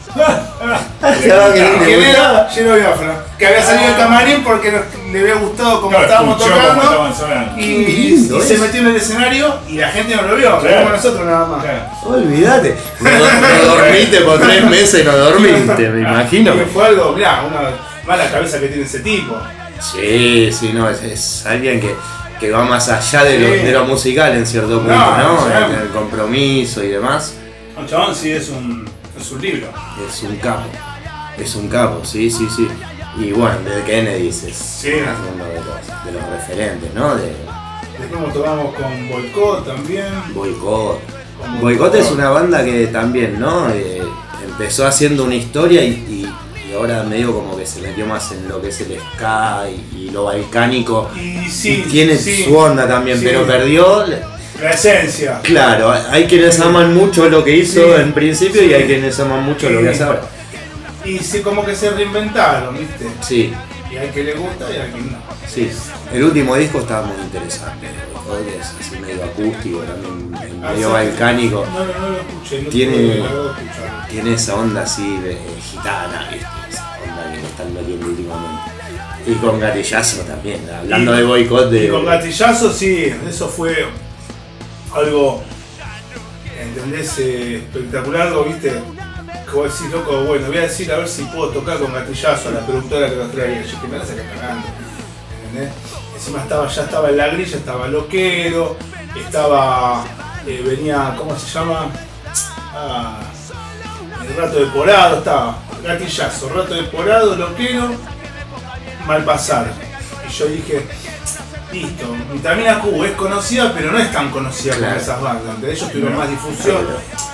¿Quién era? Yelo Biafra, que había salido del camarín porque nos, le había gustado como claro, estábamos tocando y, y, y se metió en el escenario y la gente no lo vio, lo vimos nosotros nada más. Claro. Olvídate, no, no dormiste por tres meses, no dormiste, me imagino. Y fue algo, mirá, una mala cabeza que tiene ese tipo. Sí, sí, no, es, es alguien que, que va más allá de lo, sí. de lo musical en cierto punto, ¿no? ¿no? El, el compromiso y demás. Un chabón sí es un, es un libro. Es un capo, es un capo, sí, sí, sí. Y bueno, de Kennedy es sí. uno de los, de los referentes, ¿no? De, Después nos tocamos con Boicot también. Boicot. Boicot es una banda que también, ¿no? Eh, empezó haciendo una historia y, y, y ahora medio como que se metió más en lo que es el ska y, y lo balcánico. Y, sí, y tiene sí, su onda también, sí. pero perdió... La esencia. Claro, hay quienes aman mucho lo que hizo sí. en principio sí. y hay quienes aman mucho sí. lo que hace ahora. Y sí, como que se reinventaron, ¿viste? Sí. Y hay que le gusta y hay que no. Sí. El último disco estaba muy interesante. Es así medio acústico, también medio balcánico. No, no, no lo escuché. No tiene, tiene esa onda así de, de gitana, ¿viste? Esa onda que me están metiendo últimamente. Y con Gatillazo también, hablando y, de Boicot de... Y con Gatillazo sí, eso fue algo, ¿entendés? Eh, espectacular, algo, ¿viste? Que vos decís, loco, bueno, voy a decir a ver si puedo tocar con Gatillazo a la productora que los traía. Yo que me la saqué cagando, ¿entendés? Encima estaba, ya estaba en la grilla, estaba Loquero, estaba, eh, venía, ¿cómo se llama? Ah, el Rato de Porado, estaba Gatillazo, Rato de Porado, Loquero, Malpasar. Y yo dije, listo, Vitamina Q es conocida, pero no es tan conocida claro. como esas bandas. De ellos tuvieron más difusión. Claro.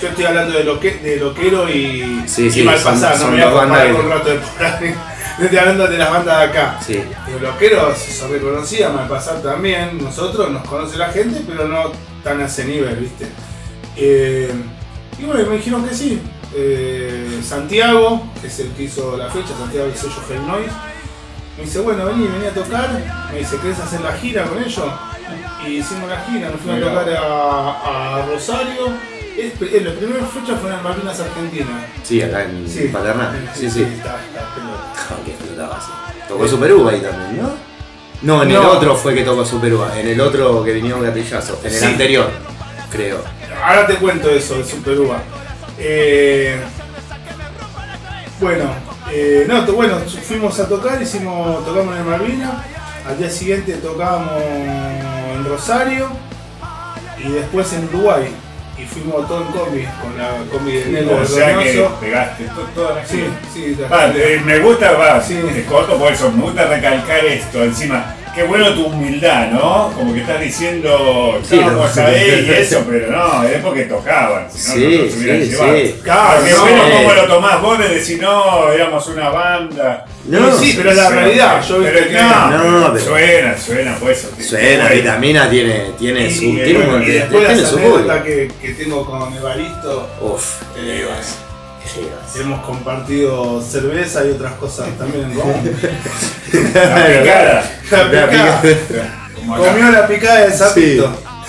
yo estoy hablando de, loque, de Loquero y, sí, sí, y Malpasar, no me voy a comparar con un que... rato de por ahí. Estoy hablando de las bandas de acá. Sí. Los Loqueros se reconocía, Malpasar también, nosotros nos conoce la gente, pero no tan a ese nivel, ¿viste? Eh, y bueno, me dijeron que sí. Eh, Santiago, que es el que hizo la fecha, Santiago del sello Hell Noise, me dice, bueno, vení, vení a tocar. Me dice, ¿querés hacer la gira con ellos? Y hicimos la gira, nos fuimos a tocar a, a Rosario. Es, es, la primera fecha fue en Malvinas, Argentina. Sí, acá en sí. Paternal. Sí, sí. sí. Está, está, que explotaba así. Tocó Super Uva ahí también, ¿no? No, en no. el otro fue que tocó Super Uva. En el otro que vinieron Gatillazo. En el sí. anterior, creo. Ahora te cuento eso de Super Uva. Eh, bueno, eh, no, bueno, fuimos a tocar, hicimos, tocamos en Malvinas. Al día siguiente tocábamos en Rosario y después en Uruguay. Y fuimos todo en combi, con la combi de Nelo. O sea que pegaste toda la Sí, sí. Va, eh, me gusta, va, sí. te corto por eso, me gusta recalcar esto encima. Qué bueno tu humildad, ¿no? Como que estás diciendo, sí, estábamos ahí y eso, pero no, es porque tocaban, si no, sí, no nos hubieran sí, llevado. Sí. Claro, qué no, bueno eh. cómo lo tomás vos de decir, no, éramos una banda. No, sí, pero es la pero, realidad. Yo pero viste que no, no, no, pero suena, suena, pues eso. Suena, bueno. Vitamina tiene, tiene y, su y, tiene, bueno, y después tiene la su anécdota que, que tengo con Evaristo. Uf, eh, hemos compartido cerveza y otras cosas también, ¿no? La picada. La picada. Comió la picada del sapito. Sí.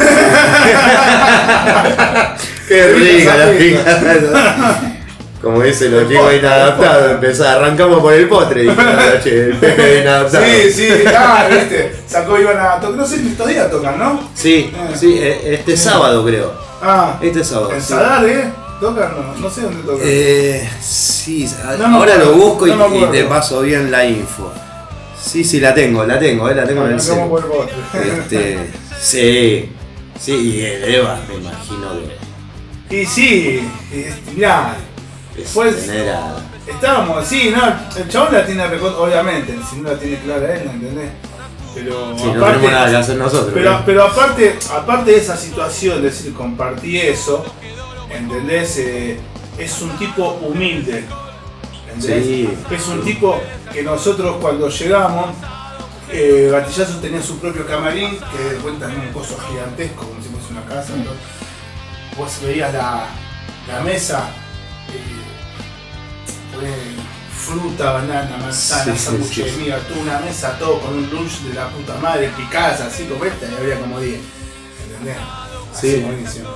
Qué rica la picada. Como dicen los chicos inadaptados, empezar, arrancamos por el postre, dijo el Pepe inadaptado. Sí, sí, ah, viste, sacó, iban a tocar, no sé, estos días tocan, ¿no? Sí, eh. sí, este sí. sábado creo. Ah, este sábado. En Sadar, ¿eh? ¿Tocan? No, no sé dónde tocan. Eh, sí, no ahora acuerdo, lo busco no y, y te paso bien la info. Sí, sí, la tengo, la tengo, eh, la tengo en el celu. Por el postre. Este, sí, sí, y el Eva, me imagino que... Y sí, mirá, pues a... estábamos, sí, no, el chabón la tiene recontra, obviamente, si no la tiene clara él, ¿no entendés? Pero sí, aparte, no tenemos nada que hacer nosotros. Pero, ¿eh? pero aparte, aparte de esa situación, de decir, compartí eso, ¿entendés? Eh, es un tipo humilde, ¿entendés? Sí, es un sí. tipo que nosotros cuando llegamos, eh, Gatillazo tenía su propio camarín, que de cuenta en un coso gigantesco, como si fuese una casa, ¿no? Vos veías la, la mesa, eh, fruta, banana, manzana, sí, sándwich sí, de sí. miga, toda una mesa, todo con un lunch de la puta madre, picadas así como esta, y había como diez, ¿entendés? Así, sí. Buenísimo.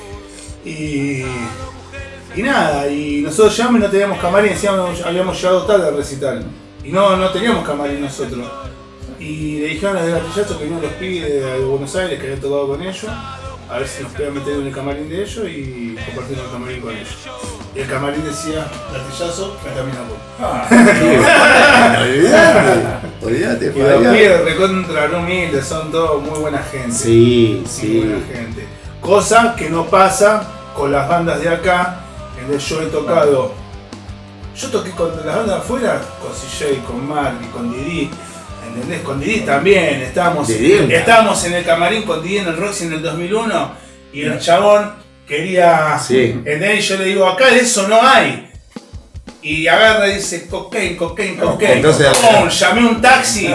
Y, y nada, y nosotros llegamos y no teníamos camarín, decíamos, habíamos llegado tarde al recital, y no, no teníamos camarín nosotros. Y le dijeron a los de Gatillazo que no los pide de Buenos Aires, que había tocado con ellos, a ver si nos podían meter en el camarín de ellos y compartir el camarín con ellos. Y el camarín decía, Gatillazo, Catamina Pop. Ah, olvídate, olvídate. Y los pibes recontra no humildes, son todos muy buena gente. Sí, sí. Muy buena gente. Cosa que no pasa con las bandas de acá, en el yo he tocado. Yo toqué con las bandas de afuera, con C J, con Mark y con Didi. ¿Entendés? Con Didi también, estábamos, estábamos en el camarín con Didi en el Roxy en el dos mil uno y el chabón quería, sí. ¿entendés? Yo le digo, acá de eso no hay. Y agarra y dice, cocaine, cocaine, cocaine. Entonces, oh, llamé un taxi.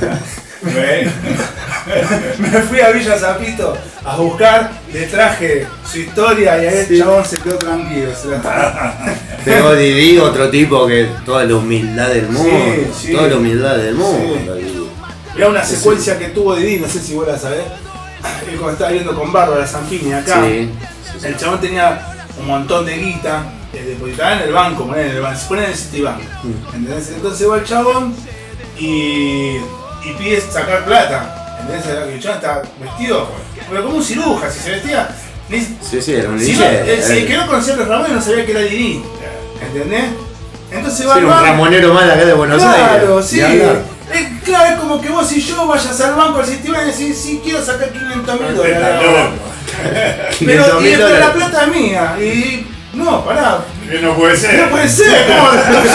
Me fui a Villa Zapito a buscar, le traje su historia y ahí el sí. chabón se quedó tranquilo. Tengo Didi, otro tipo que toda la humildad del mundo, sí, sí. toda la humildad del mundo. Sí. Era una secuencia sí. que tuvo Didi, no sé si vos la sabés, él cuando estaba viendo con Bárbara Zampini acá, sí. Sí, sí. el chabón tenía un montón de guita, porque estaba en el banco, ponen en el banco, se ponen en el Citibank, ¿entendés? Entonces va el chabón y, y pide sacar plata, ¿entendés? El chabón está vestido, pero como un ciruja, si se vestía. Ni, sí, sí, era un si, no, eh, si el que no conocía a los Ramones no sabía que era Didi, ¿entendés? Entonces va sí, al un banco. ramonero más acá de Buenos claro, Aires. Claro, sí. Es, claro, es como que vos y yo vayas al banco al Citibank y decís, sí, quiero sacar quinientos mil dólares. Pero, y, pero la plata es mía. Y no, pará, Que no puede ser. No puede ser, ¿cómo?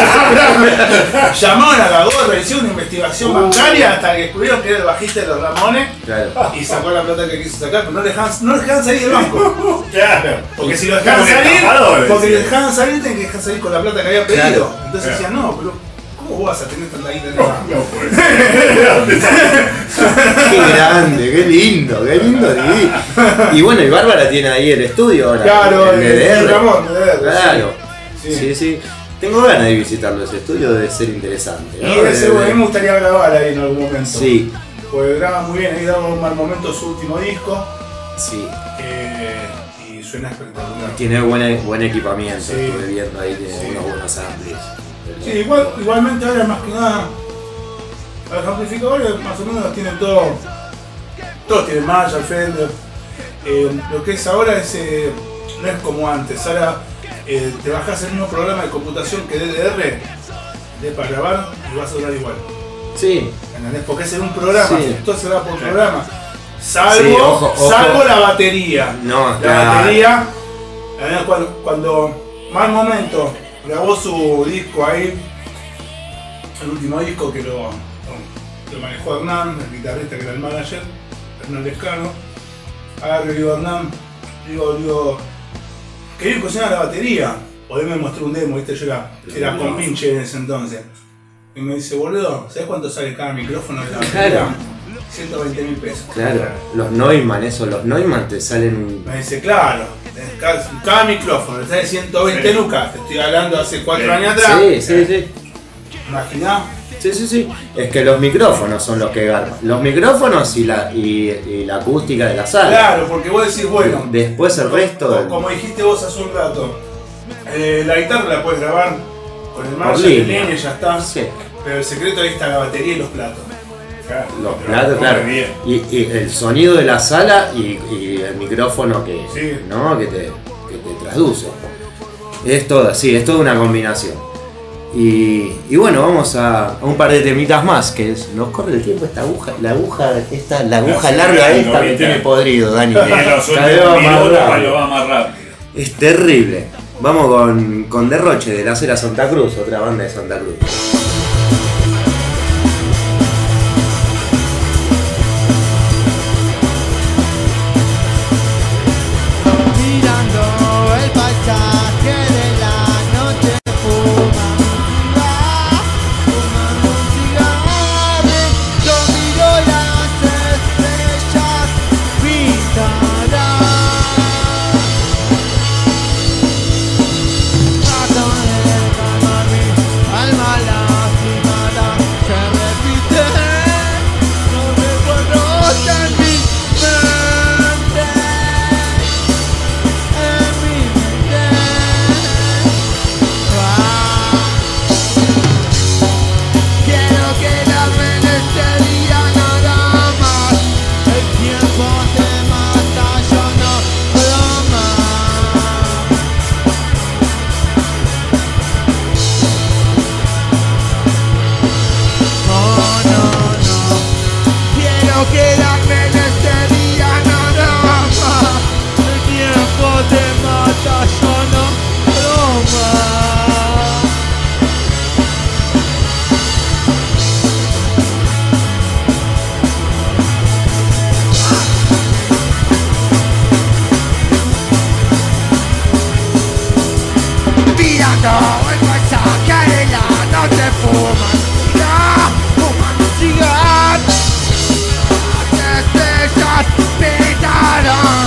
Llamaron a la gorra, hicieron una investigación bancaria hasta que descubrieron que era el bajista de los Ramones. Claro. Y sacó la plata que quiso sacar, pero no le dejaban, no le dejaban salir del banco. Claro. Porque si lo dejaban Como salir, estafadores, porque sí. lo dejaban salir, tenían que dejar salir con la plata que había pedido. Claro. Entonces Claro. decían, no, pero ¿cómo vos vas a tener tanta guita en el No, banco? no puede ser. ¿De dónde sale? Qué grande, qué lindo, qué lindo. divino. Y bueno, y Bárbara tiene ahí el estudio ahora. Claro, el el, D D R. el Ramón, D D R. Claro. Sí. Sí, sí. Tengo ganas de visitarlo, ese estudio debe ser interesante. Y ¿no? ese, De- a mí me gustaría grabar ahí en algún momento. Sí, Pues graba muy bien, ahí daba un mal momento su último disco. sí. eh, y suena espectacular. Tiene buen, buen equipamiento, Sí. estuve viendo ahí, tiene Sí. unos buenos amplis. Sí, igual, igualmente ahora más que nada, los amplificadores más o menos los tienen todos. Todos tienen Marshall, Fender. Eh, lo que es ahora es, eh, no es como antes. Ahora eh, te bajas el mismo programa de computación que D D R de para grabar y vas a durar igual. Sí. ¿Entendés? Porque es en un programa, Sí. todo se graba por programa. Salvo, Sí, ojo, ojo. salvo la batería. No, La claro. batería, eh, cuando, cuando Mal Momento grabó su disco ahí, el último disco que lo, lo manejó Hernán, el guitarrista que era el manager, Hernán Lescano. Agarro y digo, Hernán, digo, digo, quería incursionar la batería. O él me mostró un demo, viste, yo era, era con pinche en ese entonces. Y me dice, boludo, ¿sabes cuánto sale cada micrófono de la batería? Claro. ciento veinte mil pesos. Claro, los Neumann, eso, los Neumann te salen. Me dice, claro, cada, cada micrófono te sale ciento veinte lucas. Te estoy hablando hace cuatro Sí. años atrás. Sí, sí, sí. Imaginá. Sí, sí, sí. Es que los micrófonos son los que garpan. Los micrófonos y la, y, y la acústica de la sala. Claro, porque vos decís, bueno. Después el resto. Como dijiste vos hace un rato, eh, la guitarra la puedes grabar con el Por Marshall de línea. línea y ya está. Sí. Pero el secreto ahí está la batería y los platos. Los platos, claro. Y, y el sonido de la sala y, y el micrófono que, Sí. ¿no? que, te, que te traduce. Es toda, sí, es toda una combinación. Y, y bueno, vamos a, a un par de temitas más, que es, nos corre el tiempo esta aguja, la aguja, esta, la aguja La larga señal esta me novita. tiene podrido, Dani. Y en los Cada últimos vez va más minutos rápido. cuando va más rápido. Es terrible. Vamos con, con Derroche de la Cera Santa Cruz, otra banda de Santa Cruz. Mirando el paisaje de la noche fumando, fumando un cigarro. Yo miro las estrellas pintadas. Trato de calmar mi alma lastimada. Se repite los recuerdos en mi mente. En mi mente. Ah. Quiero quedarme en este día nada más. El tiempo te mata, yo no puedo más. No, no, no. Quiero quedarme en este día nada más. El tiempo te mata, yo no puedo más. Mirando el paisaje de la noche fuman cigarro, fuman un cigarro. Las estrellas pintaron.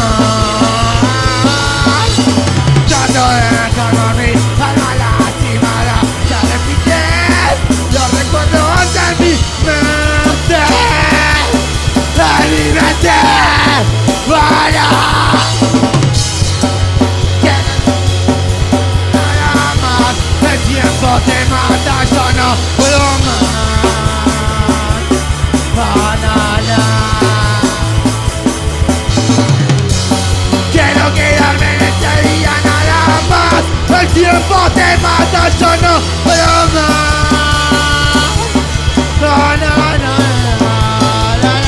Trato de calmar mi alma lastimada. Se repiten los recuerdos en mi mente. En mi mente. Para nada más. El tiempo te mata, yo no puedo más. Banana. Quiero quedarme en este día nada más. El tiempo te mata, yo no puedo más. No, no, no, no, no, no.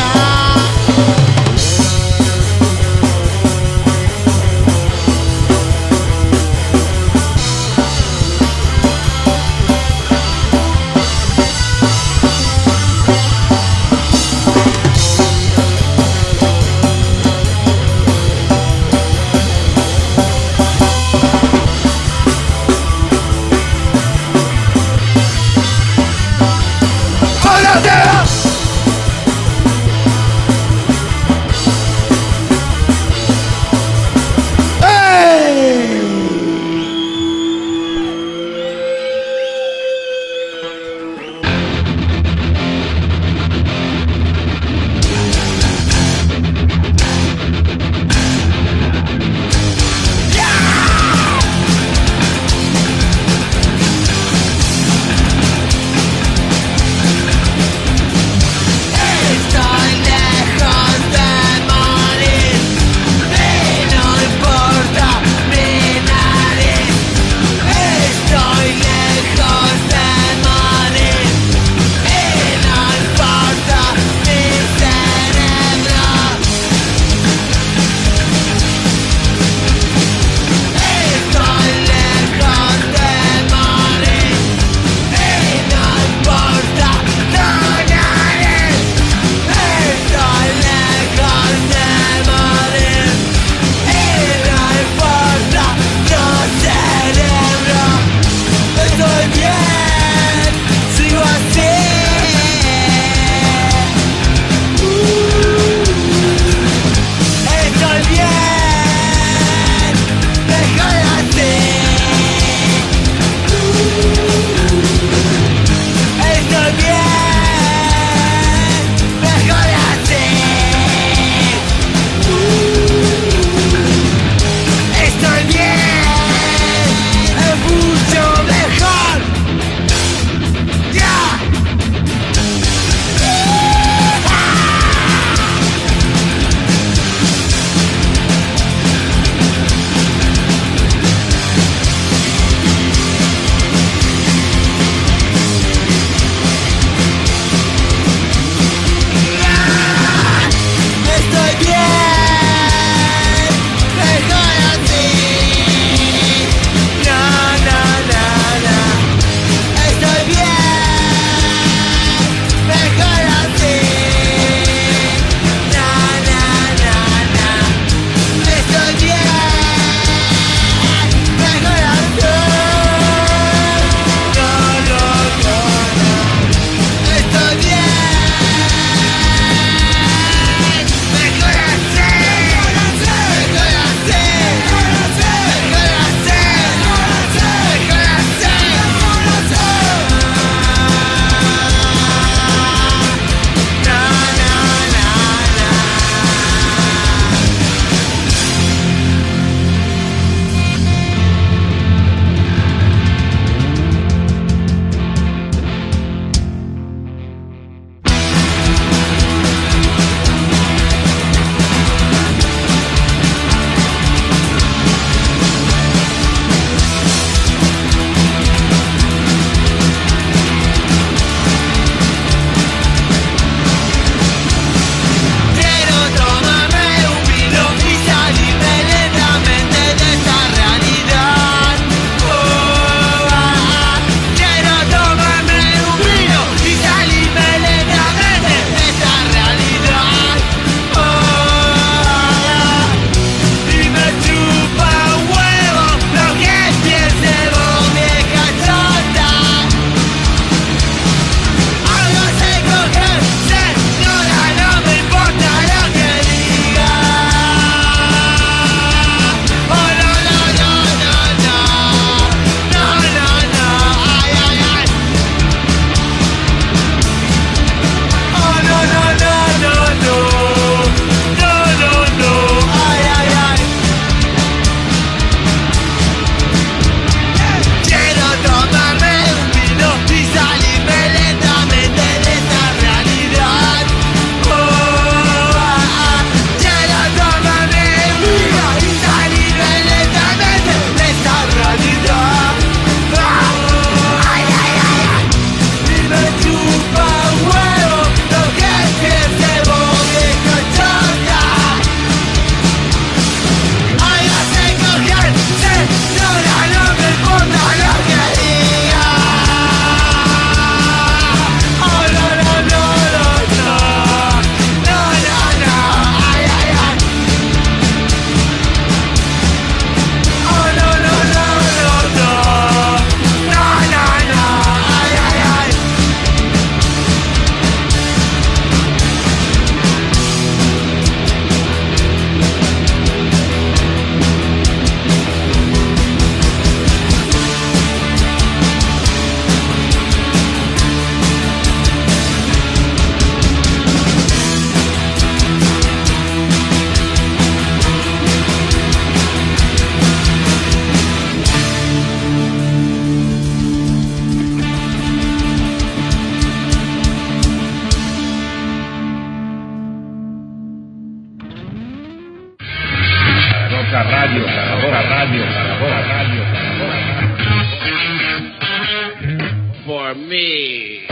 For me.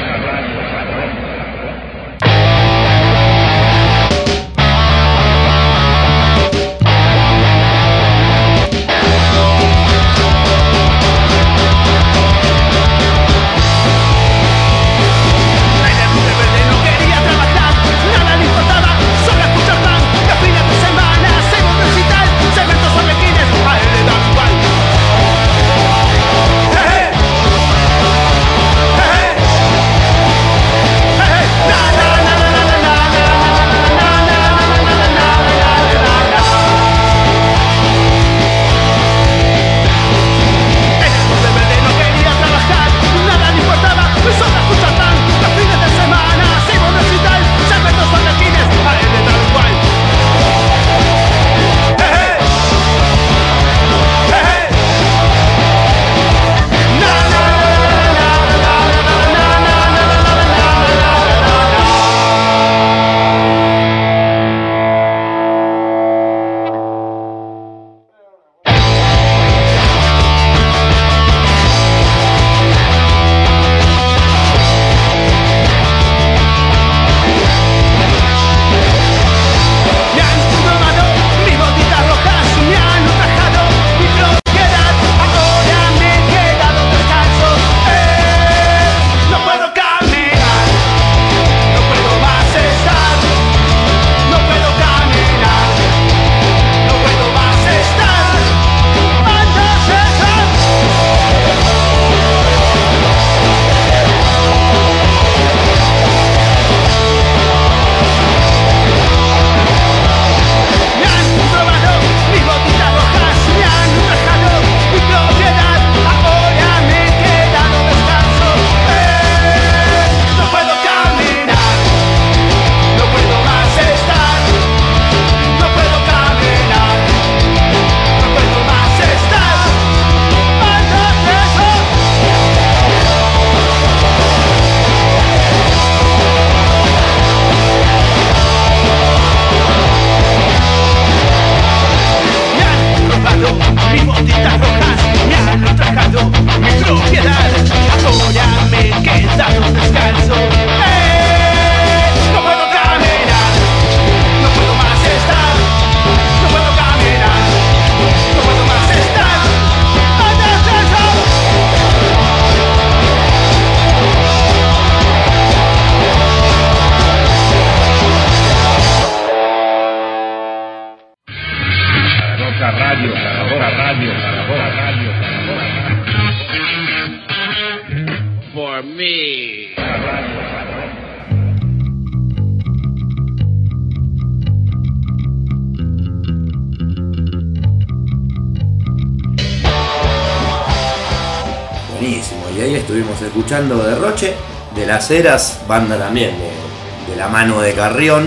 Escuchando Derroche, de Las Heras, banda también de, de la mano de Carrión.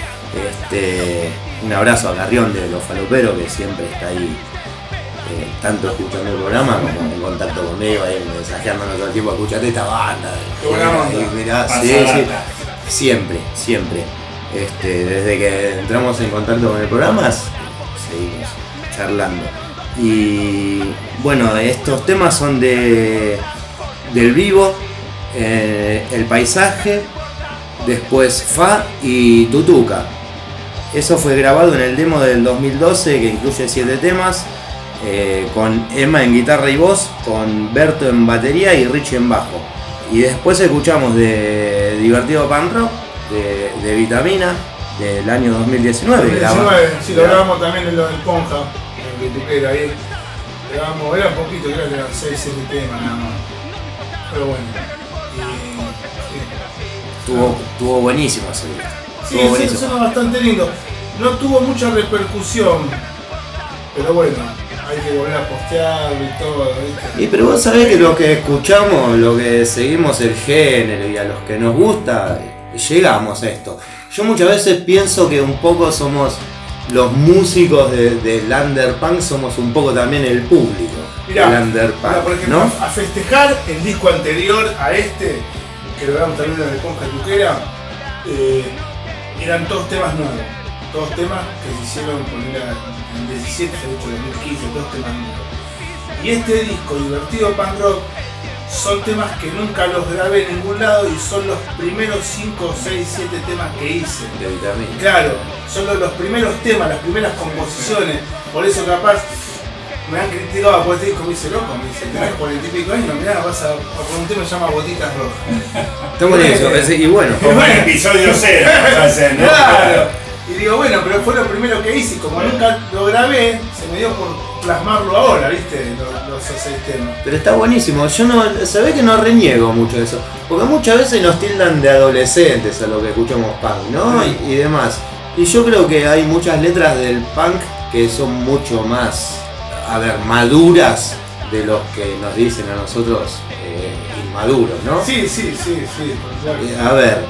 Este, un abrazo a Carrión de Los Faloperos, que siempre está ahí, eh, tanto escuchando el programa como en contacto conmigo, ahí mensajeándonos todo el tiempo, escuchate esta banda. Qué buena onda. Ahí, mirá, sí, sí, siempre, siempre. Este, desde que entramos en contacto con el programa, seguimos charlando. Y bueno, estos temas son de del Vivo, eh, El Paisaje, después Fa y Tutuca. Eso fue grabado en el demo del dos mil doce, que incluye siete temas, eh, con Emma en guitarra y voz, con Berto en batería y Richie en bajo. Y después escuchamos de Divertido Punk Rock, de, de Vitamina, del año dos mil diecinueve. dos mil diecinueve, sí, lo grabamos también en lo del Ponja, en Tutuquera, ahí. Grabamos, era poquito, creo que eran seis, siete temas nada más. Pero bueno, y, sí. Tuvo, tuvo buenísimo ese video. Sí, eso sí, suena bastante lindo. No tuvo mucha repercusión, pero bueno, hay que volver a postearlo y todo, ¿viste? Y pero vos sabés que los que escuchamos, los que seguimos el género y a los que nos gusta, llegamos a esto. Yo muchas veces pienso que un poco somos los músicos del de Underpunk, somos un poco también el público. Mirá, del Underpunk, por ejemplo, ¿no? a festejar el disco anterior a este, que lo grabamos también en el Ponja Tuquera, eh, eran todos temas nuevos, todos temas que se hicieron con el diecisiete, se ha hecho dos mil quince, todos temas nuevos. Y este disco, Divertido Punk Rock, son temas que nunca los grabé en ningún lado y son los primeros cinco, seis, siete temas que hice. De Vitamina. Claro, son los, los primeros temas, las primeras composiciones. Por eso capaz me han criticado por este disco, me dice loco, me dice, tenés cuarenta y pico años, mirá, vas a, por un tema que se llama Botitas Rojas. Está bueno eso, y bueno. Como el episodio cero, ¿no? Claro. Y digo, bueno, pero fue lo primero que hice y como nunca lo grabé, se me dio por plasmarlo ahora, ¿viste? Los, los seis temas. Pero está buenísimo, yo no, sabés que no reniego mucho de eso, porque muchas veces nos tildan de adolescentes a lo que escuchamos punk, ¿no? Sí. Y, y demás. Y yo creo que hay muchas letras del punk que son mucho más, a ver, maduras de los que nos dicen a nosotros eh, inmaduros, ¿no? Sí, sí, sí, sí. Claro. Eh, a ver,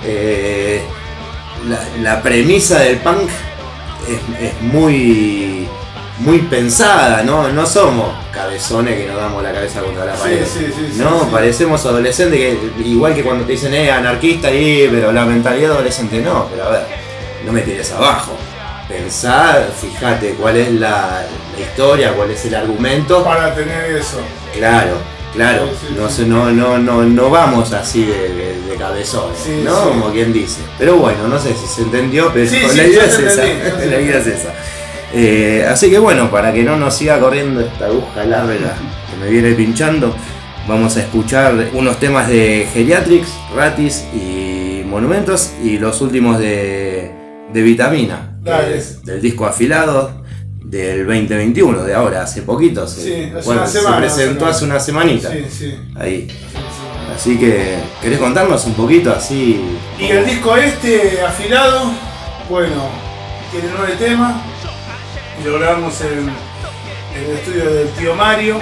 eh, la, la premisa del punk es, es muy... muy pensada, ¿no? No somos cabezones que nos damos la cabeza contra la pared. Sí, sí, sí, no, sí, sí. parecemos adolescentes que igual que cuando te dicen eh, anarquista ahí, pero la mentalidad adolescente no, pero a ver, no me tires abajo. Pensá, fíjate cuál es la, la historia, cuál es el argumento. Para tener eso. Claro, claro. Sí, sí, no, sí. sé, no, no, no, no vamos así de, de, de cabezones, Sí, ¿no? sí. Como quien dice. Pero bueno, no sé si se entendió, pero Sí, la sí, idea yo es te esa. entendí, yo te La idea es esa. Eh, así que bueno, para que no nos siga corriendo esta aguja larga que me viene pinchando, vamos a escuchar unos temas de Geriatrix, Ratis y Monumentos y los últimos de, de Vitamina, Dale. es del disco Afilado del veinte veintiuno, de ahora, hace poquito. Se, Sí, hace bueno, una se semana, presentó más hace o una menos. semanita. Sí, sí. Ahí. Así que, ¿querés contarnos un poquito así? Y el disco este, Afilado, bueno, tiene nueve temas. Y lo grabamos en, en el estudio del tío Mario.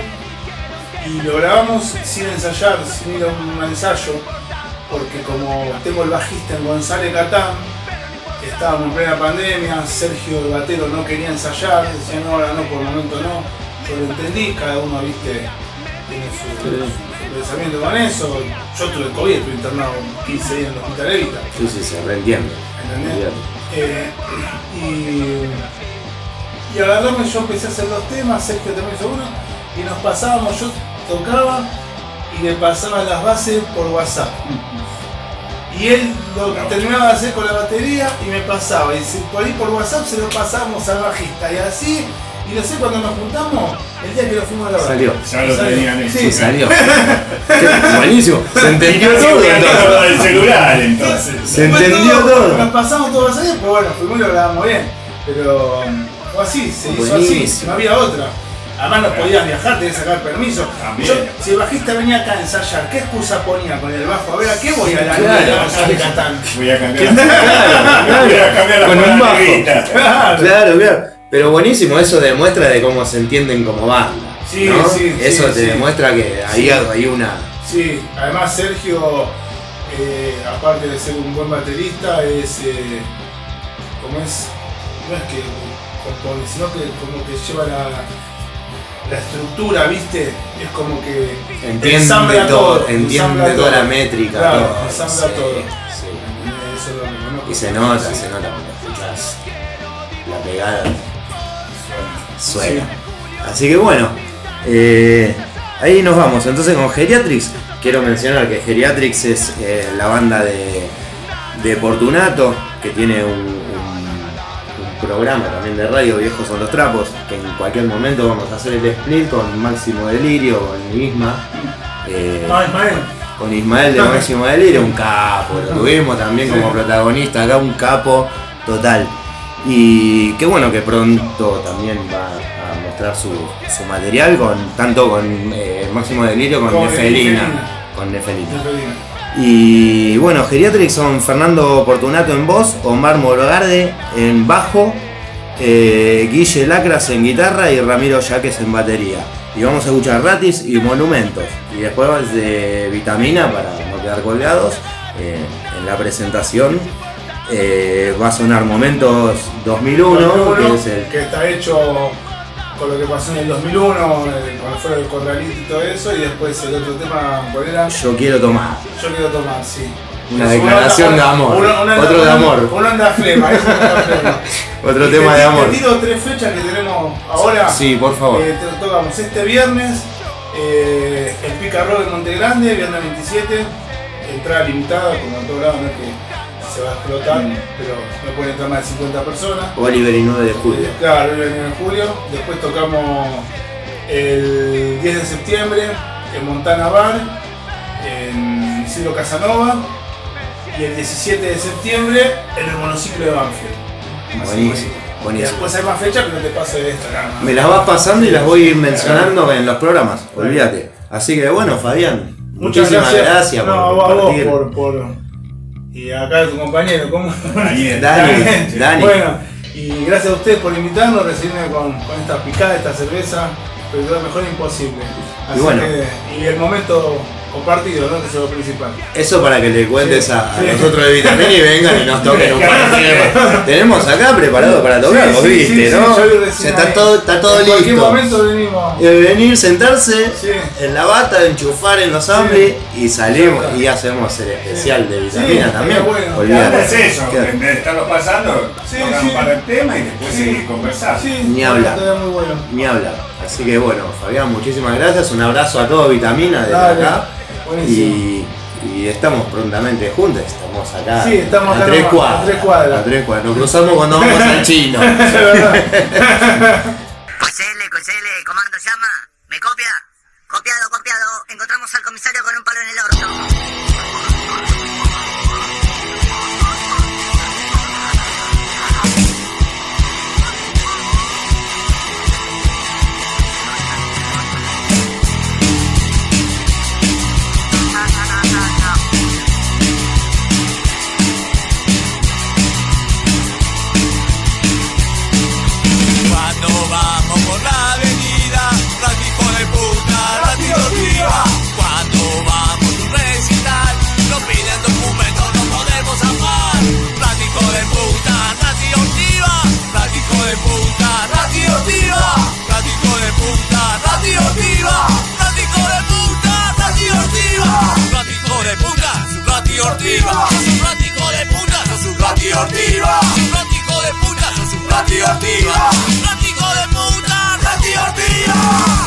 Y lo grabamos sin ensayar, sin ir a un ensayo. Porque como tengo el bajista en González Catán, estábamos en plena pandemia, Sergio el batero no quería ensayar, decía no, ahora no, por el momento no. Yo lo entendí, cada uno, viste, tiene su, su pensamiento con eso. Yo tuve COVID, estuve internado quince días en el hospital Evita. Sí, sí, se reentiende. ¿Entendés? Eh, y, y agarramos, yo empecé a hacer dos temas, Sergio también hizo uno, y nos pasábamos, yo tocaba y le pasaba las bases por WhatsApp. Y él lo terminaba de hacer con la batería y me pasaba. Y por ahí por WhatsApp se lo pasábamos al bajista. Y así, y no sé, cuando nos juntamos, el día que lo fuimos a grabar. Salió. Ya lo tenían hecho. Sí, salió. Buenísimo. Se entendió todo. Todo el celular, entonces. Se Fue entendió todo. Nos pasamos todo así, pero bueno, fuimos y lo grabamos bien. Pero fue así, se hizo así, Buenísimo. no había otra. Además no podías viajar, tenías que sacar permiso. También. Yo, si el bajista venía acá a ensayar, ¿qué excusa ponía con el bajo? A ver, ¿a qué voy a la Claro. luna de González Catán? Voy a cambiar Claro, claro. Voy a cambiar la Con un bajo. negrita. Claro. Claro, claro. Pero buenísimo, eso demuestra de cómo se entienden como banda. Sí, ¿no? sí, Eso sí, te sí. demuestra que ahí Sí. hay una. Sí, además Sergio, eh, aparte de ser un buen baterista, es eh, como es, no es que compone, sino que como que lleva la, la estructura, ¿viste? Es como que Entiende ensambla todo, ensambla entiende toda la métrica. Claro, todo. ensambla Sí, todo. sí. Eso lo reconozco. Y se nota, Sí. se nota cuando escuchás la pegada. Suena. Así que bueno, eh, ahí nos vamos. Entonces con Geriatrix, quiero mencionar que Geriatrix es eh, la banda de, de Fortunato, que tiene un, un- un programa también de radio, Viejos son los Trapos, que en cualquier momento vamos a hacer el split con Máximo Delirio, con Isma. eh, Ah, Ismael. con Ismael de Máximo Delirio, un capo, lo tuvimos también como protagonista acá, un capo total. Y qué bueno que pronto también va a mostrar su, su material, con tanto con eh, Máximo Delirio, con Con Nefelina. Nefelina. Con Nefelina. Nefelina. Y bueno, Geriatrix son Fernando Fortunato en voz, Omar Morogarde en bajo, eh, Guille Lacras en guitarra y Ramiro Yaques en batería. Y vamos a escuchar Ratis y Monumentos. Y después de Vitamina, para no quedar colgados, eh, en la presentación eh, va a sonar Momentos dos mil uno, dos mil uno, que es el... que está hecho con lo que pasó en el dos mil uno, eh, cuando fue el Corralito y todo eso, y después el otro tema, ¿cuál era? Yo quiero tomar. Yo quiero tomar, sí. Una Es declaración onda- de amor. una- una- Otro de una- amor. Una onda flema, es una onda flema. Otro Y tema te- de te amor. tiro tres fechas que tenemos ahora. Sí, por favor. Eh, te- tocamos este viernes Eh, el Picarro de Monte Grande, viernes veintisiete, entrada limitada, como en todos lados, no es que se va a explotar, mm. pero no pueden entrar más de cincuenta personas. Oliver y nueve de julio. Claro, Oliver y nueve de julio. Después tocamos el diez de septiembre en Montana Bar, en Isidro Casanova, y el diecisiete de septiembre en el monociclo de Banfield. Buenísimo. Buenísimo. Y después hay más fechas, pero no te paso de esta. Nada. Me las vas pasando y las voy a ir mencionando en los programas, olvídate. Así que bueno, Fabián, muchas muchísimas gracias, gracias no, por a vos compartir. por, por... Y acá tu compañero, ¿cómo? Daniel. Dani, Dani. Bueno, y gracias a ustedes por invitarnos, recibirme con, con esta picada, esta cerveza, pero lo mejor imposible. Así y bueno. Que, y el momento compartido, ¿no? Que es lo principal. Eso para que le cuentes sí, a, a sí. nosotros de Vitamina y vengan y nos toquen un par de temas. Tenemos acá preparado para tocar, sí, vos sí, viste, sí, ¿no? Sí, o sea, está todo, está todo en listo. En cualquier momento venimos. Y venir, sentarse sí. en la bata, enchufar en los amplis sí. y salimos y hacemos el especial de Vitamina sí, también. Bueno. Olvídate. Es eso, en vez de estarlo pasando, sí, tocan sí. un par de temas y después sí. seguir conversando. Sí, Ni hablar. Muy bueno. Ni hablar. Así que bueno, Fabián, muchísimas gracias. Un abrazo a todos Vitamina desde Dale. acá. Y, y estamos prontamente juntos, estamos acá, sí, estamos a, acá tres nomás, cuadras, a tres cuadras. A tres cuadras. Nos cruzamos cuando vamos al chino. Cosele, Cosele, comando llama. ¿Me copia? Copiado, copiado. Encontramos al comisario con un palo en el orto. Cuando vamos a un recital, nos piden documentos, no podemos zafar. Ratico de puta, radioactiva. Ratico de puta, radioactiva. Ratico de puta, radioactiva. Ratico de puta, radioactiva. Ratico de puta, radioactiva. Sos un ratico de puta, sos un radioactiva. Un ratico de puta, sos un radioactiva. Ratico de puta, radioactiva.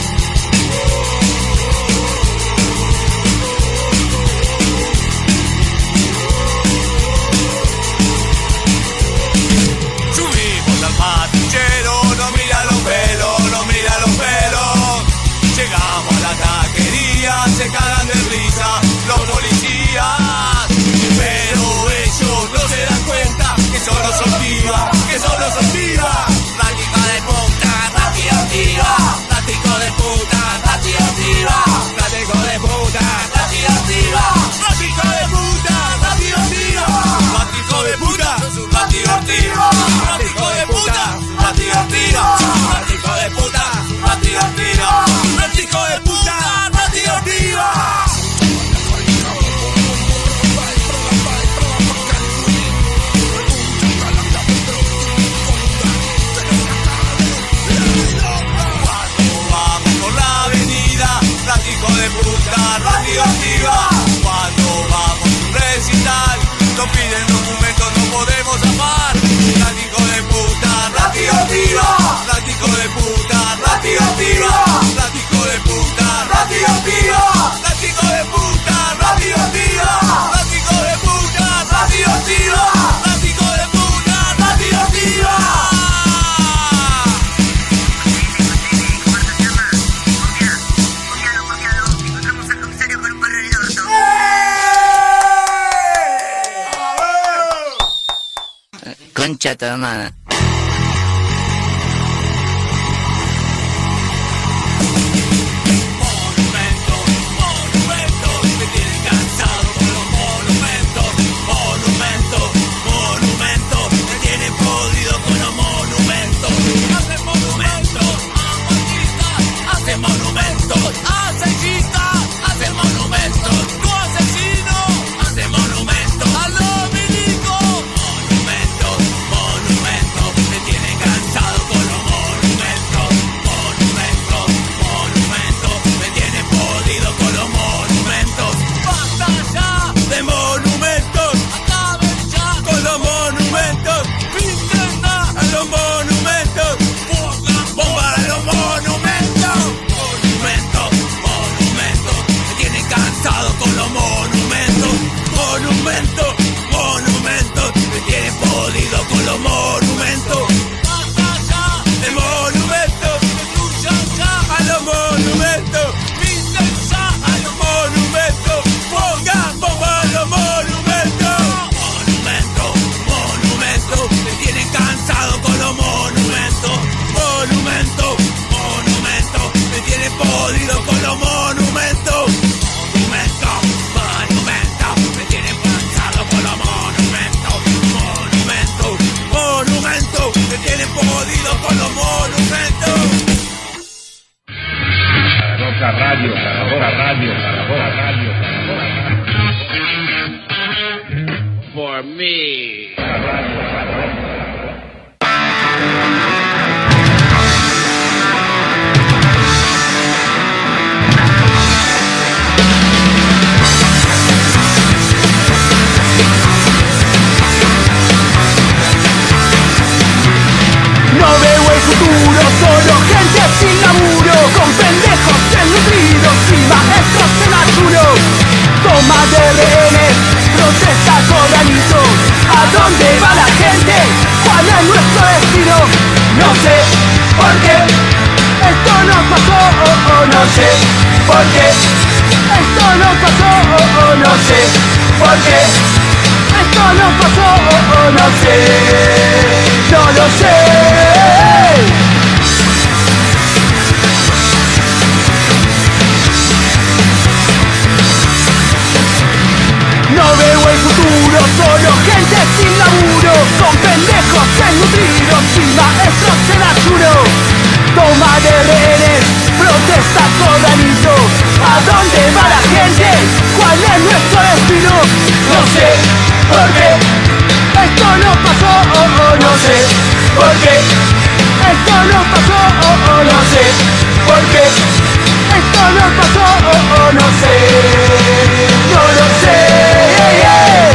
Patrullero, no mira los pelos, no mira los pelos. Llegamos a la taquería, se cagan de risa los policías. Pero ellos no se dan cuenta que solo son divas, que solo son divas. Ratico de puta, radioactiva. Ratico de puta, radioactiva. Ratico de puta, radioactiva. Ratico de puta, radioactiva. Ratico de puta, radioactiva. Ratico de puta, radioactiva. Ratico de puta, radioactiva. Ratico de puta, radioactiva. Cuando vamos por la avenida, ratico de puta, radioactiva. Cuando vamos a un recital, nos piden documentos, no podemos zafar. Ratico de puta, radioactiva. Ratico de puta, radioactiva. Ratico de puta, radioactiva. Ratico de puta, radioactiva. Ratico de puta, radioactiva. Ratico de puta, radioactiva. Encontramos al comisario con un palo en el orto. Concha tu hermana. Monumento, Zaragoza Radio, Zaragoza Radio. For me. Radio, Zaragoza. No veo el futuro, solo gente sin laburo, con pendejos desnutridos y maestros en ayuno. Toma de rehenes, protesta coranito. ¿A dónde va la gente? ¿Cuál es nuestro destino? No sé por qué esto nos pasó, oh, oh, no sé por qué esto nos pasó, oh, oh, no sé por qué esto nos pasó, oh, oh, no sé, no lo sé. No veo el futuro, solo gente sin laburo, con pendejos desnutridos y maestros en ayuno. Toma de rehenes, protesta coranito. ¿A dónde va la gente? ¿Cuál es nuestro destino? No sé por qué esto nos pasó, oh, oh, no sé por qué esto nos pasó, oh, oh, no sé por qué esto nos pasó, oh, oh, no sé, no lo sé, yeah, yeah.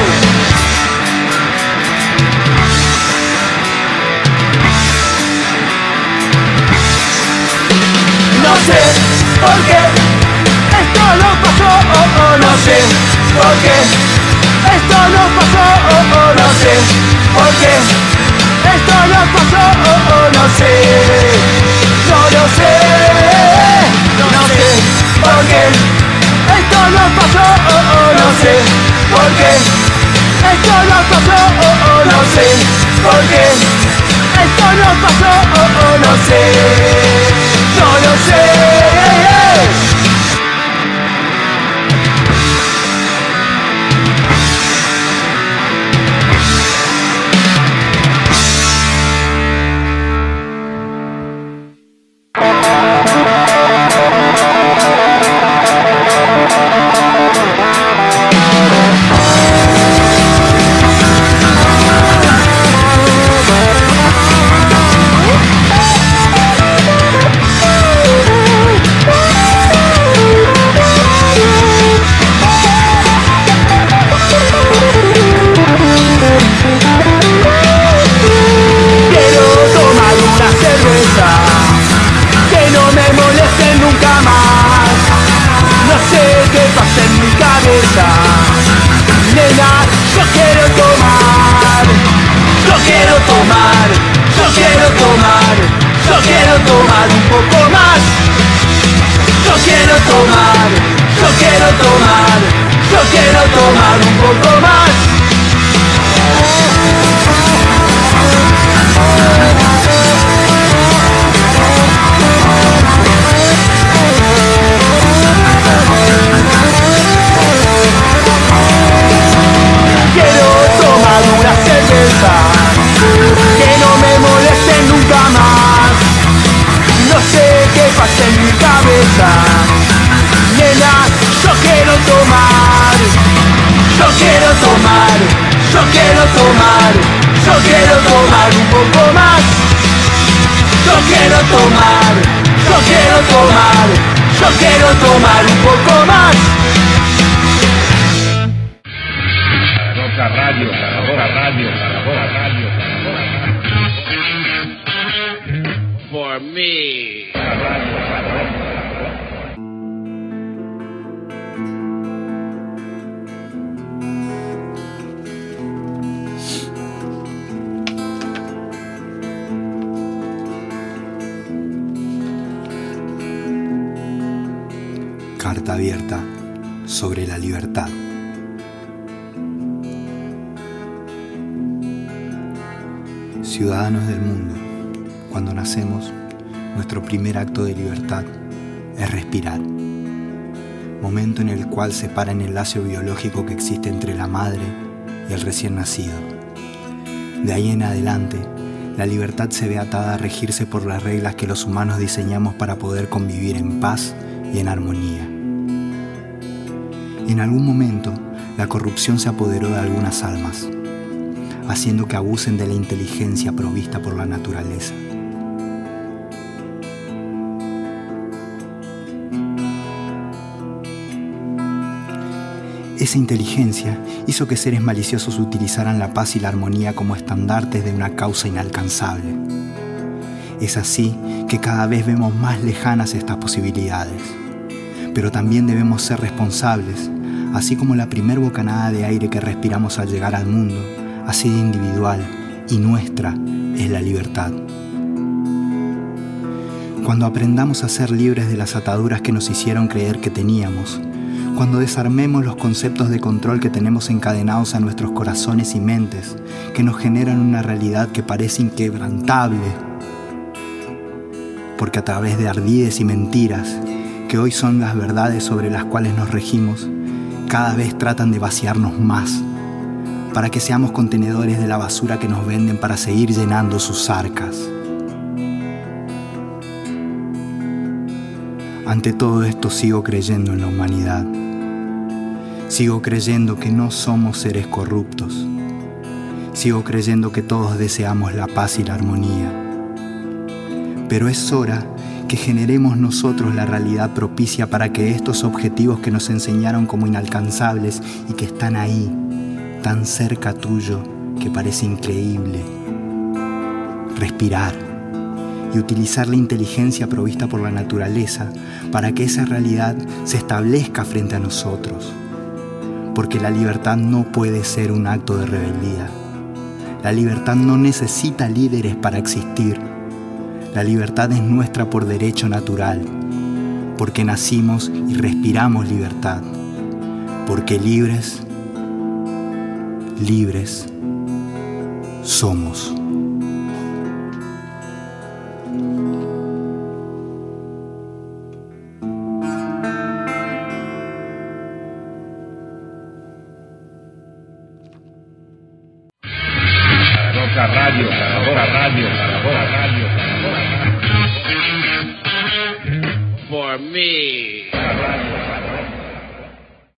No sé por qué esto nos pasó, oh, oh, no sé por qué esto nos pasó, oh, oh, no sé por qué esto nos pasó, oh, oh, no sé, no lo sé, no sé por qué esto nos pasó, oh, oh, no sé por qué esto nos pasó, oh, oh, no sé por qué esto nos pasó, oh, oh, no sé, no lo sé, yeah, yeah. Carta abierta sobre la libertad. Ciudadanos del mundo, cuando nacemos, nuestro primer acto de libertad es respirar. Momento en el cual se para en el lazo biológico que existe entre la madre y el recién nacido. De ahí en adelante, la libertad se ve atada a regirse por las reglas que los humanos diseñamos para poder convivir en paz y en armonía. En algún momento, la corrupción se apoderó de algunas almas, haciendo que abusen de la inteligencia provista por la naturaleza. Esa inteligencia hizo que seres maliciosos utilizaran la paz y la armonía como estandartes de una causa inalcanzable. Es así que cada vez vemos más lejanas estas posibilidades. Pero también debemos ser responsables, así como la primer bocanada de aire que respiramos al llegar al mundo ha sido individual y nuestra es la libertad. Cuando aprendamos a ser libres de las ataduras que nos hicieron creer que teníamos, cuando desarmemos los conceptos de control que tenemos encadenados a nuestros corazones y mentes, que nos generan una realidad que parece inquebrantable, porque a través de ardides y mentiras, que hoy son las verdades sobre las cuales nos regimos, cada vez tratan de vaciarnos más, para que seamos contenedores de la basura que nos venden para seguir llenando sus arcas. Ante todo esto sigo creyendo en la humanidad. Sigo creyendo que no somos seres corruptos. Sigo creyendo que todos deseamos la paz y la armonía. Pero es hora que generemos nosotros la realidad propicia para que estos objetivos que nos enseñaron como inalcanzables y que están ahí, tan cerca tuyo que parece increíble, respirar y utilizar la inteligencia provista por la naturaleza para que esa realidad se establezca frente a nosotros. Porque la libertad no puede ser un acto de rebeldía. La libertad no necesita líderes para existir. La libertad es nuestra por derecho natural, porque nacimos y respiramos libertad. Porque libres, libres somos. Radio, Caragora Radio, Caragora Radio, Caragora Radio. For me. Radio, Radio.